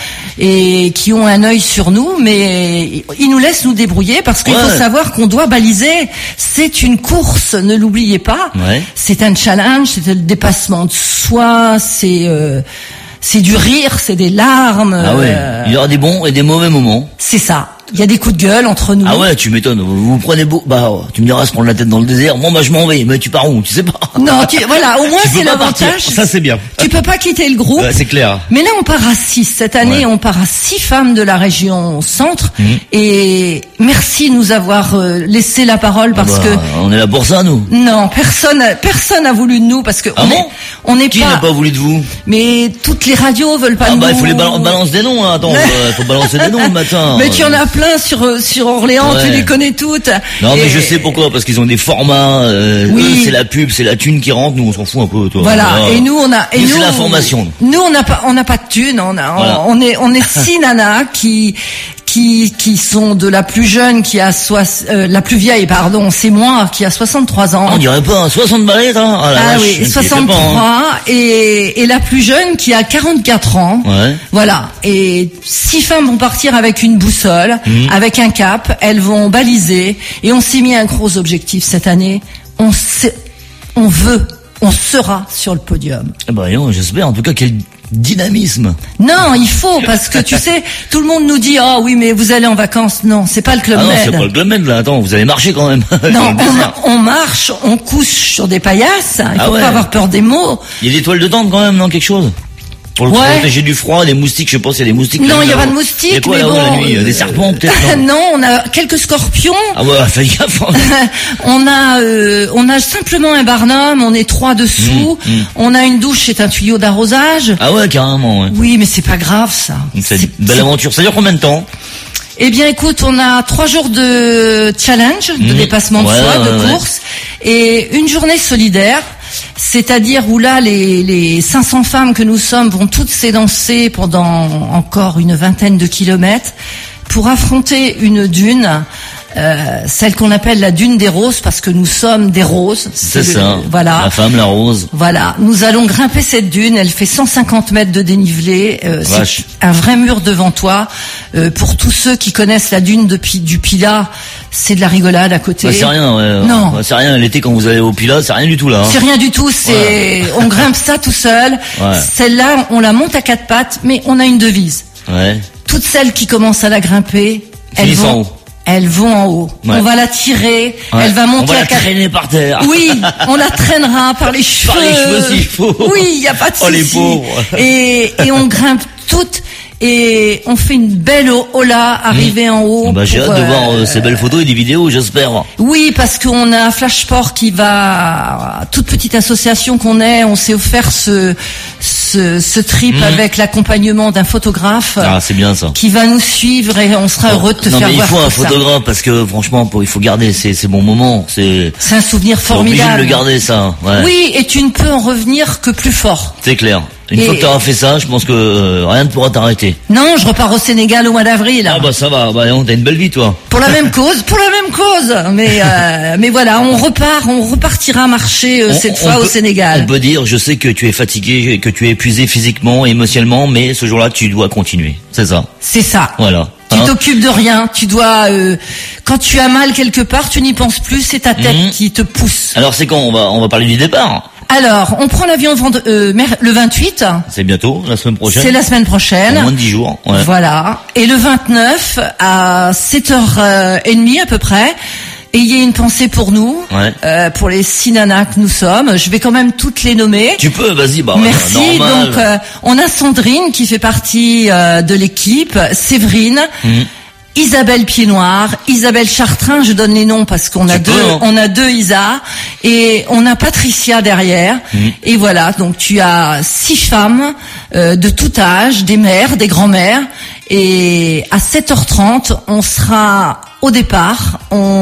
et qui ont un œil sur nous, mais ils nous laissent nous débrouiller parce qu'il Ouais. faut savoir qu'on doit baliser. C'est une course, ne l'oubliez pas. Ouais. C'est un challenge, c'est le dépassement de soi, c'est euh, c'est du rire, c'est des larmes. Ah ouais. euh, Il y aura des bons et des mauvais moments. c'est ça. Il y a des coups de gueule entre nous. Ah ouais, tu m'étonnes. Vous vous prenez beau. Bah, tu me diras se prendre la tête dans le désert. Moi, bah, je m'en vais. Mais tu pars où? Tu sais pas. Non, tu, voilà, au moins Tu peux c'est pas partir. l'avantage. Ça, c'est bien. Tu peux pas quitter le groupe. Ouais, c'est clair. Mais là, on part à six. Cette année, Ouais. on part à six femmes de la région centre. Mhm. Et merci de nous avoir euh, laissé la parole parce Bah, que on est là pour ça, nous. non, personne, personne a voulu de nous parce que Ah on bon est, on n'est Qui pas. n'a pas voulu de vous? Mais toutes les radios veulent pas Ah de bah, nous. il faut les balan- balance des noms. Hein. Attends, euh, faut balancer des noms le matin. Mais tu en as plein sur euh, sur Orléans, Ouais. tu les connais toutes. Non, mais Et- je sais pourquoi. Parce qu'ils ont des formats. Euh, Oui. eux, c'est la pub, c'est la thune qui rentre. Nous, on s'en fout un peu. Toi. Voilà. Et nous, on a. Et Nous, nous, c'est l'information. Nous, on n'a pas, on n'a pas de thunes. On a, Voilà. on, on est, on est six nanas qui, qui, qui sont de la plus jeune qui a soix, euh, la plus vieille, pardon, c'est moi qui a soixante-trois ans. On dirait pas. soixante balais, hein. Ah, la Ah vache, oui, je m'y fais soixante-trois pas, hein. et, et la plus jeune qui a quarante-quatre ans. Ouais. Voilà. Et six femmes vont partir avec une boussole, Mhm. avec un cap. Elles vont baliser. Et on s'est mis un gros objectif cette année. On sait, on veut, on sera sur le podium. Eh ben, non, j'espère. En tout cas, quel dynamisme. Non, il faut parce que tu sais, tout le monde nous dit ah oui mais vous allez en vacances. Non, c'est pas le Club Ah non, Med. c'est pas le Club Med, là. Attends, vous allez marcher quand même. dans Non, le désert. on, on marche, on couche sur des paillasses. Il Ah faut ouais. pas avoir peur des mots. Il y a des toiles de tente quand même, non? Quelque chose? Pour le Ouais. protéger du froid, des moustiques, je sais pas s'il y a des moustiques. Non, là, il y a là-haut. pas de Il y a moustiques, quoi mais là-haut bon. la nuit? euh, Des serpents peut-être, non? Non, on a quelques scorpions. Ah ouais, fais gaffe. hein. on a, euh, on a simplement un barnum. On est trois dessous. Mmh, mmh. On a une douche, c'est un tuyau d'arrosage. Ah ouais, carrément, ouais. Oui, mais c'est pas grave ça. C'est C'est- une belle aventure. Ça dure combien de temps? Eh bien, écoute, on a trois jours de challenge, de Mmh. dépassement de Ouais, soi, ouais, de ouais. course, et une journée solidaire, c'est-à-dire où là, les, les cinq cents femmes que nous sommes vont toutes s'élancer pendant encore une vingtaine de kilomètres pour affronter une dune, euh, celle qu'on appelle la dune des roses, parce que nous sommes des roses. C'est le- ça. Voilà. La femme, la rose. Voilà, nous allons grimper cette dune, elle fait cent cinquante mètres de dénivelé, euh, Vache. c'est un vrai mur devant toi. Euh, pour tous ceux qui connaissent la dune de Pi- du Pilat, c'est de la rigolade à côté. Bah, c'est rien, ouais. Non. Ouais, c'est rien. L'été, quand vous allez au Pilat, c'est rien du tout, là. hein. C'est rien du tout, c'est on grimpe ça tout seul. Ouais. Celle-là, on la monte à quatre pattes, mais on a une devise. Ouais. Toutes celles qui commencent à la grimper, elles Finissent en vont haut. elles vont en haut. Ouais. On va la tirer, Ouais. elle va monter On va à la quatre- traîner par terre. Oui, on la traînera par les cheveux. Par les cheveux s'il faut. Oui, il y a pas de Oh, souci. les pauvres. Et et on grimpe toutes et on fait une belle hola arrivée en haut. Bah, j'ai pour, hâte de euh, voir euh, ces belles photos et des vidéos, j'espère. Oui, parce qu'on a un Flashport qui va, toute petite association qu'on est, on s'est offert ce ce, ce trip Mhm. avec l'accompagnement d'un photographe Ah, c'est bien ça. qui va nous suivre et on sera heureux de te non faire mais il voir faut un tout ça. photographe parce que franchement, pour, il faut garder ces, ces bons moments. C'est C'est un souvenir c'est obligé de formidable. le garder ça. Ouais. Oui, et tu ne peux en revenir que plus fort. C'est clair. Une Et- fois que tu auras fait ça, je pense que euh, rien ne pourra t'arrêter. Non, je repars au Sénégal au mois d'avril. Ah bah ça va, bah non, t'as une belle vie toi. Pour la même cause, pour la même cause. Mais euh, mais voilà, on repart, on repartira marcher euh, On- cette on fois au peut- Sénégal. On peut dire, je sais que tu es fatigué, que tu es épuisé physiquement, émotionnellement, mais ce jour-là, tu dois continuer. C'est ça. C'est ça. Voilà. Tu Hein t'occupes de rien. Tu dois, euh, quand tu as mal quelque part, tu n'y penses plus. C'est ta tête Mhm. qui te pousse. Alors c'est quand on va on va parler du départ. Alors, on prend l'avion vendre- euh, mer- le vingt-huit. C'est bientôt, la semaine prochaine. C'est la semaine prochaine. En moins de dix jours. Ouais. Voilà. Et le vingt-neuf à sept heures trente à peu près. Ayez une pensée pour nous, Ouais. euh, pour les six nanas que nous sommes. Je vais quand même toutes les nommer. Tu peux, vas-y, bah Merci. normal. Donc, euh, on a Sandrine qui fait partie euh, de l'équipe, Séverine, Mhm. Isabelle Pied-Noir, Isabelle Chartrain, je donne les noms parce qu'on a Tu deux, peux, hein. on a deux Isa, et on a Patricia derrière. Mhm. Et voilà, donc tu as six femmes euh, de tout âge, des mères, des grands-mères. Et à sept heures trente, on sera au départ,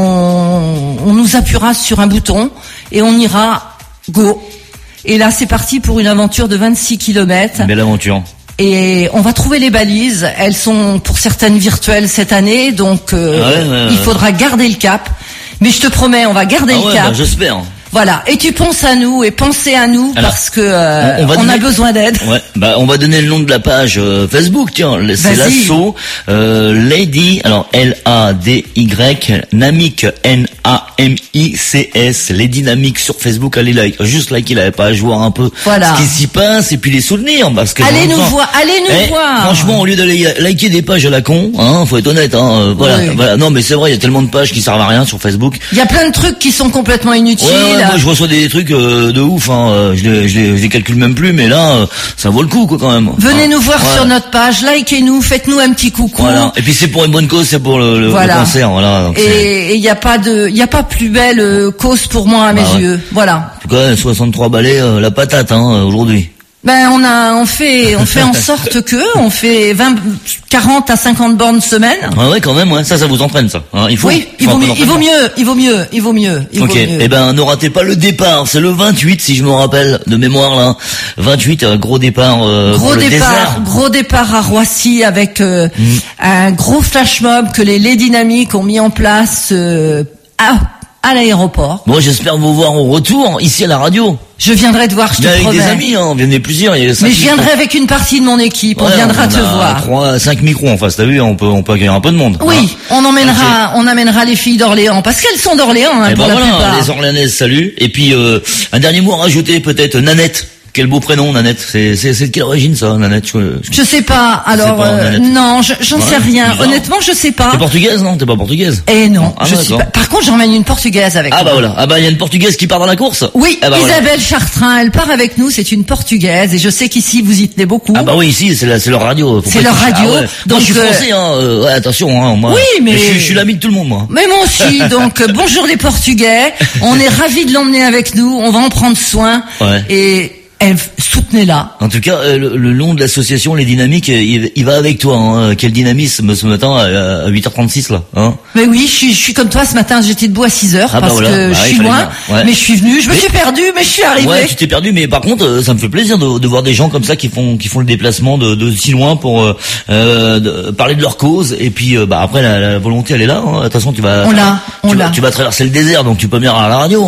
on, on nous appuiera sur un bouton et on ira go. Et là, c'est parti pour une aventure de vingt-six kilomètres. Belle aventure. Et on va trouver les balises. Elles sont pour certaines virtuelles cette année, donc euh, Ah ouais, ouais, il ouais. faudra garder le cap. Mais je te promets, on va garder Ah le ouais, cap. bah, j'espère. Voilà. Et tu penses à nous et pensez à nous Alors, parce que euh, on- on va on a donner- besoin d'aide. Ouais, bah on va donner le nom de la page euh, Facebook, tiens, le- c'est Vas-y. l'assaut euh, Lady, alors L A D Y Namic N A M I C S, les dynamiques sur Facebook, allez like, juste liker la page, voir un peu Voilà. ce qui s'y passe et puis les souvenirs, parce que Allez en même nous temps- voir, allez nous Eh, voir. Franchement, au lieu d'aller liker des pages à la con, hein, faut être honnête, hein, euh, voilà, Oui. voilà. Non, mais c'est vrai, il y a tellement de pages qui servent à rien sur Facebook. Il y a plein de trucs qui sont complètement inutiles. Ouais, ouais, moi je reçois des trucs euh, de ouf, hein, euh, je, les, je, les, je les calcule même plus, mais là, euh, ça vaut le coup, quoi, quand même. Venez Hein. nous voir Ouais. sur notre page, likez-nous, faites-nous un petit coucou. Voilà. Et puis c'est pour une bonne cause, c'est pour le, le, Voilà. le cancer, voilà. Donc, c'est- Et il n'y a pas de, il y a pas plus belle euh, cause pour moi à mes Bah ouais. yeux. Voilà. en tout cas, soixante-trois balais, euh, la patate, hein, euh, aujourd'hui. Ben on a, on fait, on fait en sorte que, on fait vingt, quarante à cinquante bornes semaine. Ouais, ouais, quand même, ouais. Ça, ça vous entraîne, ça. Hein, il faut. Oui, il faut un vaut, peu mieux, il vaut d'entraînement. mieux, il vaut mieux, il vaut mieux, il Ok. vaut mieux. Eh ben, ne ratez pas le départ. C'est le vingt-huit, si je me rappelle de mémoire là. vingt-huit, euh, gros départ. Euh, Gros pour le départ, désert. gros départ à Roissy avec euh, un gros flash mob que les Les Dynamiques ont mis en place euh, à, à l'aéroport. Moi, j'espère vous voir au retour ici à la radio. Je viendrai te voir, je te Mais avec promets. des amis, hein. On venait plusieurs. Il y a cinq Mais je viendrai micros. avec une partie de mon équipe. on Ouais, viendra on te a voir. Trois, cinq micros en face. T'as vu, on peut, on peut accueillir un peu de monde. Oui, hein. on emmènera, on amènera les filles d'Orléans parce qu'elles sont d'Orléans hein, Eh pour ben la voilà, plupart. les Orléanaises, salut. Et puis euh, un dernier mot à rajouter peut-être, Nanette. Quel beau prénom, Nanette. C'est c'est c'est de quelle origine ça, Nanette? Je, je- Je sais pas. Alors pas, euh, Nanette. non, je- j'en Ouais, sais rien. bizarre. Honnêtement, je sais pas. T'es portugaise, non? T'es pas portugaise? Eh non, Ah, je d'accord. suis pas. Par contre, j'emmène une portugaise avec Ah moi. bah voilà. Ah bah il y a une portugaise qui part dans la course. Oui, Ah bah voilà. Isabelle Chartrain, elle part avec nous, c'est une portugaise et je sais qu'ici vous y tenez beaucoup. Ah bah oui, ici c'est la- c'est leur radio. Faut C'est pas leur toucher. radio, Ah ouais. donc, moi je suis euh, français, hein. euh, ouais, attention, hein. Moi, Oui, mais- je, suis- je suis l'ami de tout le monde, moi. Mais moi aussi, donc euh, bonjour les Portugais, on est ravis de l'emmener avec nous, on va en prendre soin Ouais. et elle soutenez-la. En tout cas, euh, le, le nom de l'association Les Dynamiques, euh, il, il va avec toi. Hein. Quel dynamisme ce matin à, à huit heures trente-six là. Hein. Mais oui, je suis, je suis comme toi ce matin, j'étais debout à six heures Ah bah parce voilà, que bah, je il suis fallait loin, bien, ouais. mais je suis venue, je me Mais- suis perdue, mais je suis arrivée. Ouais, tu t'es perdu, mais par contre, euh, ça me fait plaisir de, de voir des gens comme ça qui font qui font le déplacement de, de si loin pour euh, euh, de- parler de leur cause. Et puis, euh, bah après, la, la volonté, elle est là. Hein. De toute façon, tu vas, On l'a, on tu, vas l'a. tu vas traverser le désert, donc tu peux venir à la radio. Hein. Oui,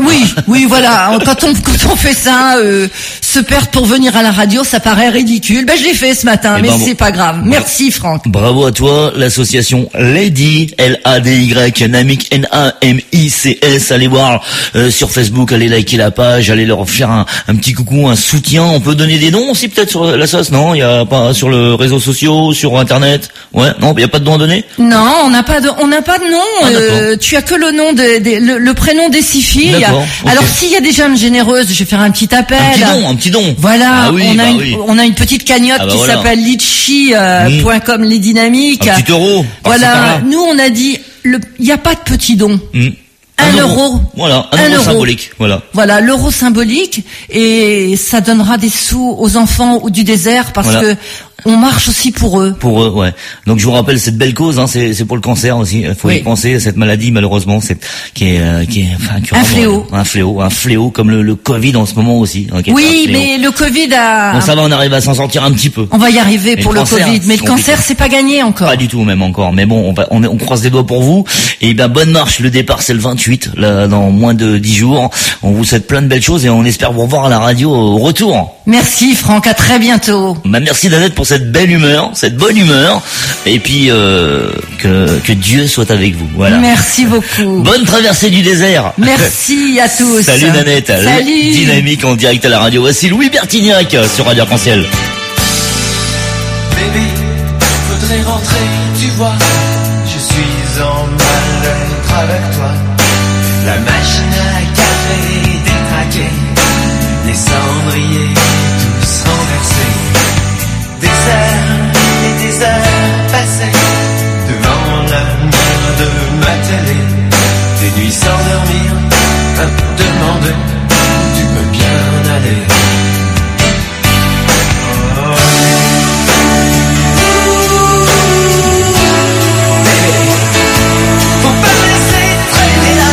Oui, oui, voilà. Quand on quand on fait ça, euh, se perdre pour venir à la radio, ça paraît ridicule. Ben je l'ai fait ce matin, Eh mais ben, bon. c'est pas grave. Merci Franck. Bravo à toi, l'association Lady, L A D Y, Namic, N A M I C S. Allez voir euh, sur Facebook, allez liker la page, allez leur faire un, un petit coucou, un soutien. On peut donner des dons aussi peut-être sur la sauce, non? Il y a pas sur le réseau social, sur internet. Ouais, non, il y a pas de dons à donner? Non, on n'a pas de, on n'a pas de nom. Ah, euh, tu as que le nom de, de- le, le prénom des six filles. D'accord, ok. Alors s'il y a des jeunes généreuses, je vais faire un petit appel. Un petit don, un petit don. Voilà, Ah oui, on a bah une, oui. on a une petite cagnotte Ah bah qui voilà. s'appelle litchi point com les dynamiques. Un petit euro. par-ci, Voilà, par-là. nous on a dit, le- il n'y a pas de petit don. Hmm. Un euro. Voilà, un, Un euro, euro. symbolique. Voilà. Voilà, l'euro symbolique, et ça donnera des sous aux enfants ou du désert parce Voilà. que on marche aussi pour eux. Pour eux, ouais. Donc je vous rappelle cette belle cause, hein, c'est c'est pour le cancer aussi. Il faut Oui. y penser. Cette maladie, malheureusement, c'est qui est euh, qui est enfin, incurable. Un fléau. Un fléau, un fléau comme le, le Covid en ce moment aussi. hein, qui est Oui, un fléau. mais le Covid a... Bon, ça va, on arrive à s'en sortir un petit peu. On va y arriver Mais pour le le, cancer, Covid, mais c'est le cancer, compliqué. c'est pas gagné encore. Pas du tout même encore, mais bon, on, va, on, on croise les doigts pour vous. Et ben bonne marche, le départ c'est le vingt-huit, là, dans moins de dix jours. On vous souhaite plein de belles choses et on espère vous revoir à la radio au retour. Merci Franck, à très bientôt. Bah, merci Danette pour cette belle humeur, cette bonne humeur, et puis euh, que, que Dieu soit avec vous. Voilà. Merci beaucoup. Bonne traversée du désert. Merci à tous. Salut Nanette, Salut. Dynamique en direct à la radio. Voici Louis Bertignac sur Radio Arc-en-Ciel. Bébé, faudrait rentrer, tu vois. Je suis en mal-être avec toi. La machine à café détraquée, les cendriers tous renversés. Des heures et des heures passées devant la lumière de ma télé. Des nuits sans dormir, à me demander où tu peux bien aller. Faut pas me laisser traîner là.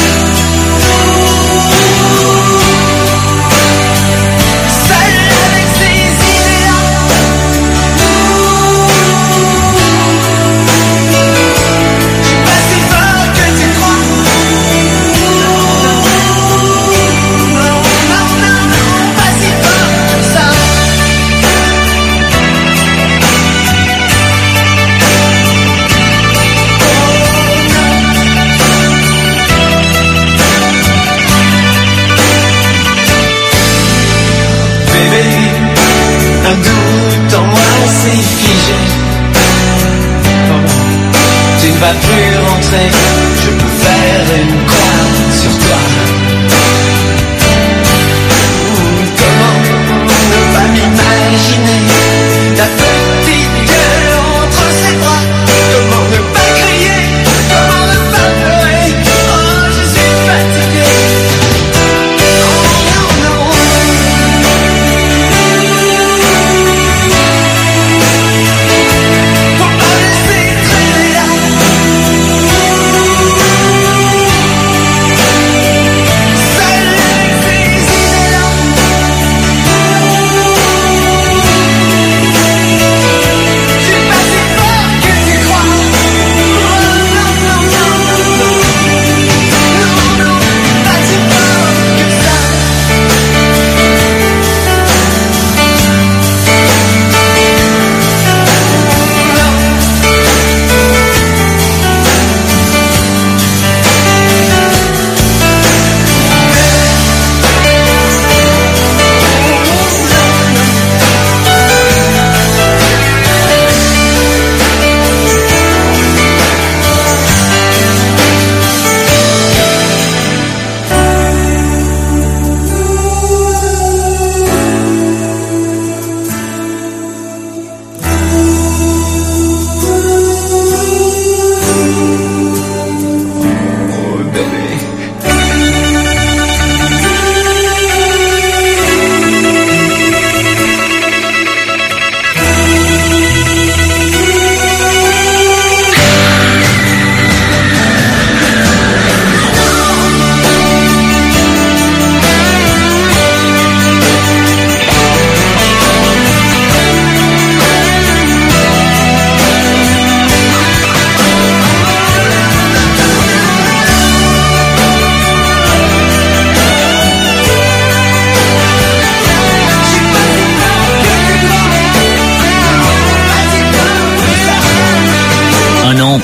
Seul avec ces idées-là. Je suis pas si fort que tu crois. Non, non, non, non, pas si fort que ça. Bébé, un doute en moi s'est figé. Oh, tu ne vas plus rentrer, je peux faire une croix sur toi. Ouh, comment ne pas m'imaginer ta petite gueule entre ses bras? Comment ne pas crier? Comment ne pas pleurer? Oh, je suis fatigué. Oh, non, non. Faut pas me laisser traîner là.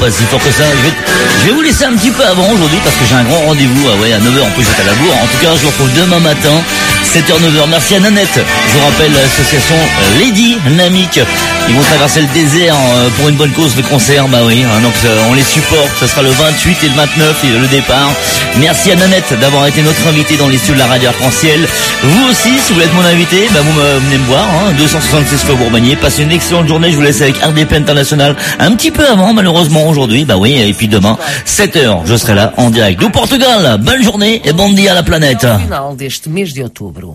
pas si fort que ça. Je vais, je vais vous laisser un petit peu avant aujourd'hui parce que j'ai un grand rendez-vous. Ah ouais, à neuf heures en plus j'étais à la bourre. En tout cas, je vous retrouve demain matin, sept heures neuf heures. Merci à Nanette. Je vous rappelle l'association Lady Namique. Ils vont traverser le désert euh, pour une bonne cause, le concert. Bah oui, hein, donc euh, on les supporte. Ça sera le vingt-huit et le vingt-neuf et le départ. Merci à Nanette d'avoir été notre invité dans les studios de la radio Arc-en-Ciel. Vous aussi, si vous voulez être mon invité, bah vous me, venez me voir, hein, deux cent soixante-seize Faubourg Bagné. Passez une excellente journée. Je vous laisse avec R D P International un petit peu avant, malheureusement aujourd'hui. Bah oui, et puis demain, sept heures, je serai là en direct. Du Portugal, bonne journée et bon dia à la planète. Final deste mês de outubro.